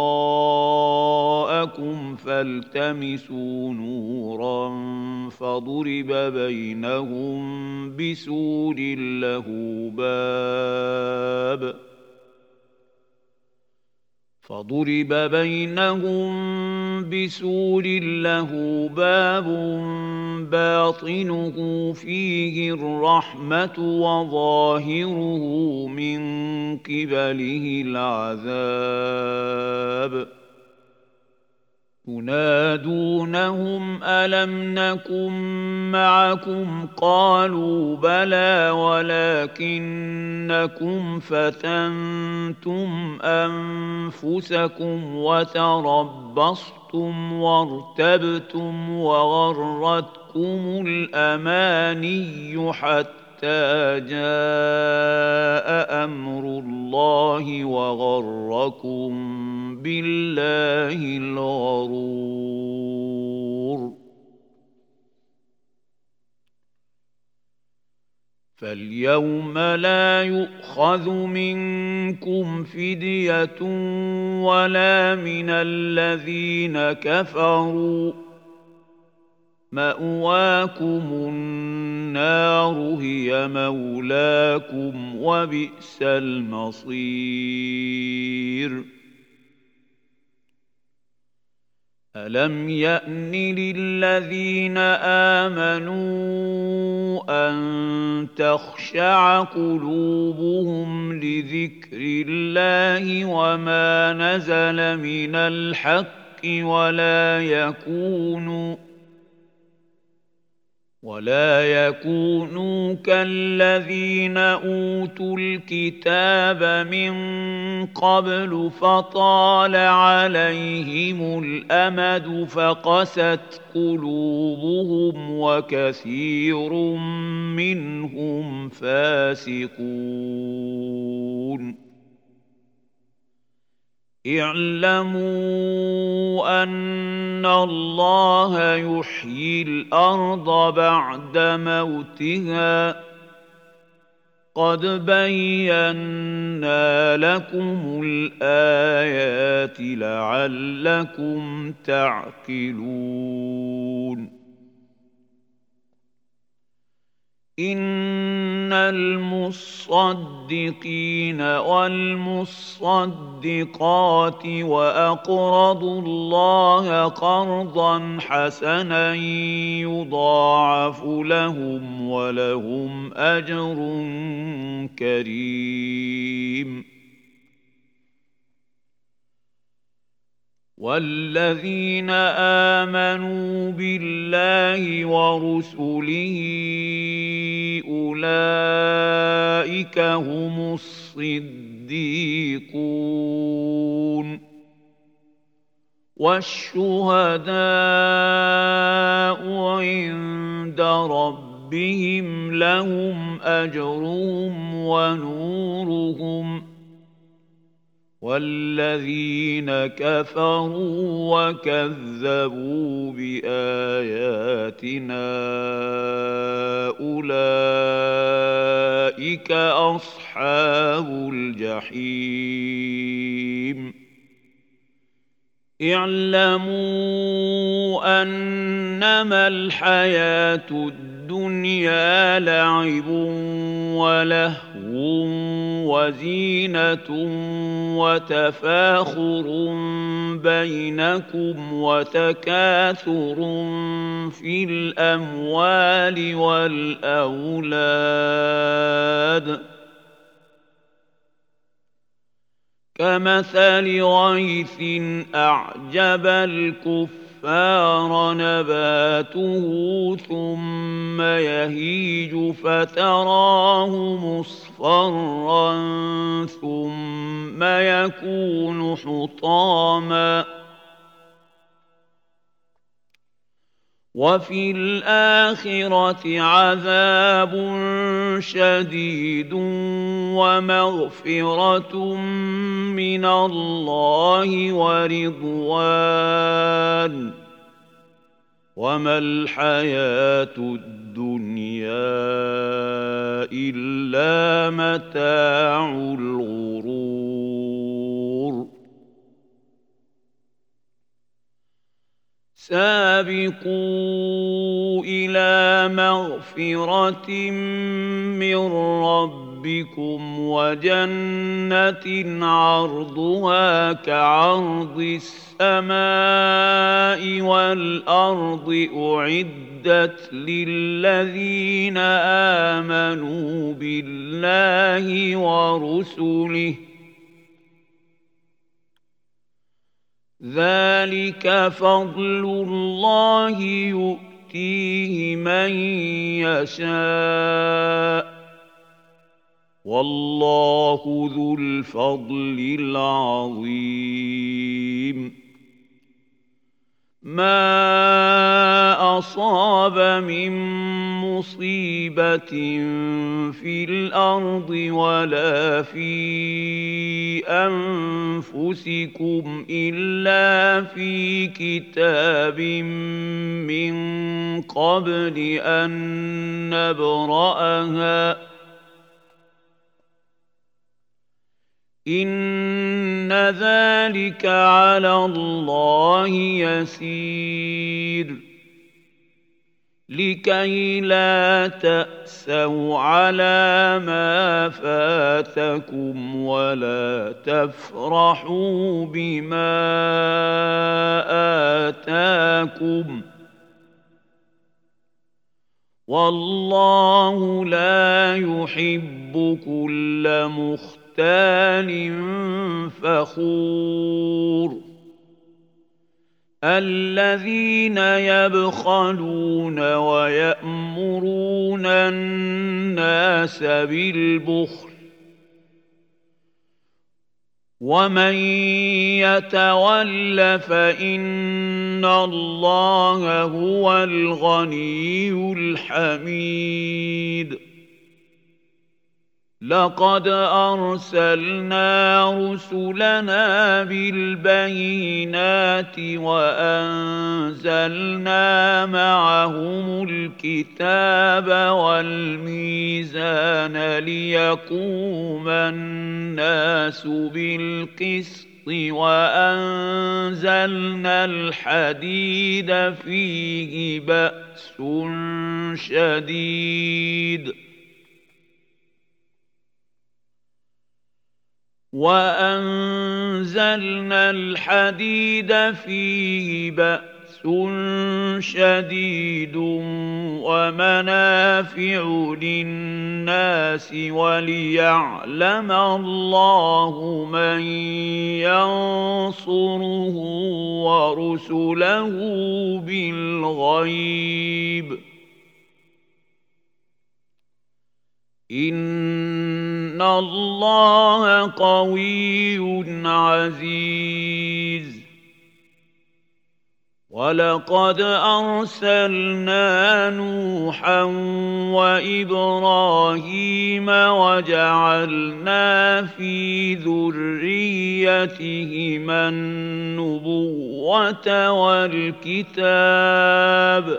A: وراءكم فالتمسوا نورا فضرب بينهم بسور له باب فضرب بينهم بسور له باب باطنه فيه الرحمة وظاهره من قبله العذاب ينادونهم ألم نكن معكم قالوا بلى ولكنكم فتنتم أنفسكم وتربصتم وارتبتم وغرتكم الأماني حتى جاء أمر الله وغركم بالله الغرور فاليوم لا يؤخذ منكم فدية ولا من الذين كفروا مأواكم النار هي مولاكم وبئس المصير ألم يأن للذين آمنوا أن تخشع قلوبهم لذكر الله وما نزل من الحق ولا يكونوا ولا يكونوا كالذين أوتوا الكتاب من قبل فطال عليهم الأمد فقست قلوبهم وكثير منهم فاسقون اعلموا أن الله يحيي الأرض بعد موتها قد بينا لكم الآيات لعلكم تعقلون إن المصدقين والمصدقات وأقرضوا الله قرضا حسنا يضاعف لهم ولهم أجر كريم والذين آمنوا بالله ورسله أولئك هم الصديقون والشهداء عند ربهم لهم أجرهم ونورهم والذين كفروا وكذبوا بآياتنا أولئك أصحاب الجحيم اعلموا أنما الحياة الدنيا لعب ولهو وزينة وتفاخر بينكم وتكاثر في الأموال والأولاد كمثل غيث أعجب الكفار نباته ثم يهيج فتراه مصفرا ثم يكون حطاما وفي الآخرة عذاب شديد ومغفرة من الله ورضوان وما الحياة الدنيا إلا متاع الغرور سابقوا إلى مغفرة من ربكم وجنة عرضها كعرض السماء والأرض أعدت للذين آمنوا بالله ورسله ذلك فضل الله يؤتيه من يشاء والله ذو الفضل العظيم ما أصاب من مصيبة في الأرض ولا في أنفسكم إلا في كتاب من قبل أن نبرأها إن ذلك على الله يسير لكي لا تأسوا على ما فاتكم ولا تفرحوا بما آتاكم والله لا يحب كل مختار مختال فخور الذين يبخلون ويأمرون الناس بالبخل ومن يتول فإن الله هو الغني الحميد لقد أرسلنا رسلنا بالبينات وأنزلنا معهم الكتاب والميزان ليقوم الناس بالقسط وأنزلنا الحديد فيه بأس شديد وأنزلنا الحديد فيه بأس شديد ومنافع للناس وليعلم الله من ينصره ورسله بالغيب إن الله قوي عزيز ولقد أرسلنا نوحا وإبراهيم وجعلنا في ذريتهما النبوة والكتاب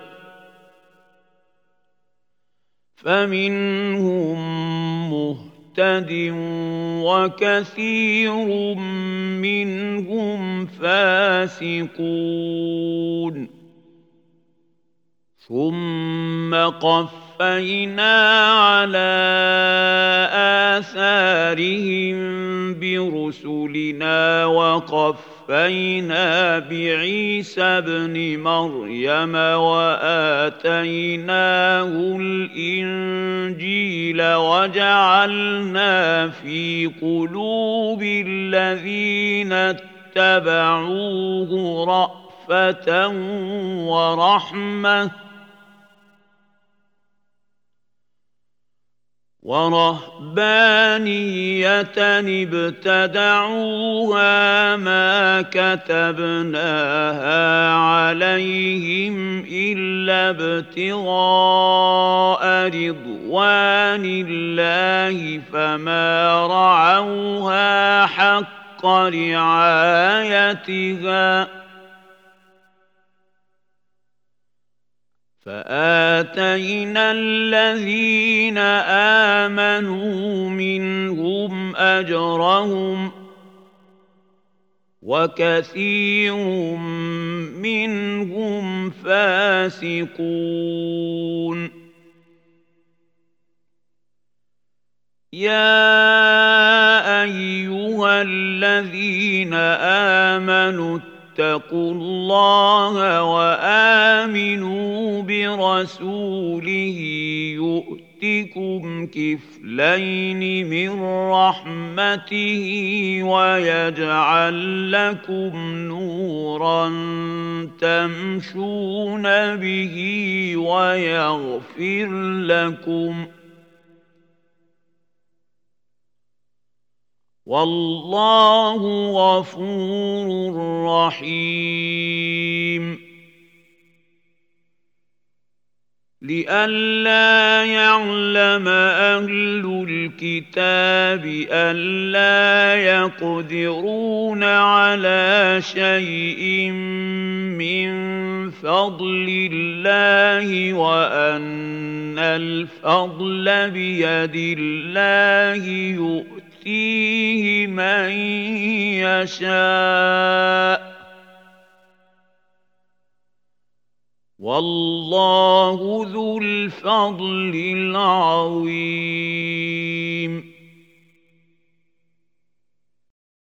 A: فمنهم مهتد وكثير منهم فاسقون ثم قفينا على آثارهم برسلنا وقفينا بعيسى ابن مريم وآتيناه الإنجيل وجعلنا في قلوب الذين اتبعوه رأفة ورحمة وَرَهْبَانِيَّةً ابْتَدَعُوهَا مَا كَتَبْنَاهَا عَلَيْهِمْ إِلَّا ابْتِغَاءَ رِضْوَانِ اللَّهِ فَمَا رَعَوْهَا حَقَّ رِعَايَتِهَا فَآتَيْنَا الَّذِينَ آمَنُوا مِنْهُمْ أَجْرَهُمْ وَكَثِيرٌ مِّنْهُمْ فَاسِقُونَ يَا أَيُّهَا الَّذِينَ آمَنُوا اتَّقُوا اللَّهَ وَآمِنُوا بِرَسُولِهِ يُؤْتِكُمْ كِفْلَيْنِ مِنْ رَحْمَتِهِ وَيَجْعَلْ لَكُمْ نُورًا تَمْشُونَ بِهِ وَيَغْفِرْ لَكُمْ ۗ وَاللَّهُ غَفُورٌ رَّحِيمٌ لِئَلَّا يَعْلَمَ أَهْلُ الْكِتَابِ أَلَّا يَقْدِرُونَ عَلَىٰ شَيْءٍ مِّن فَضْلِ اللَّهِ وَأَنَّ الْفَضْلَ بِيَدِ اللَّهِ يُؤْتِيهِ مَن يَشَاءُ ۗ وَاللَّهُ ذُو الْفَضْلِ الْعَظِيمِ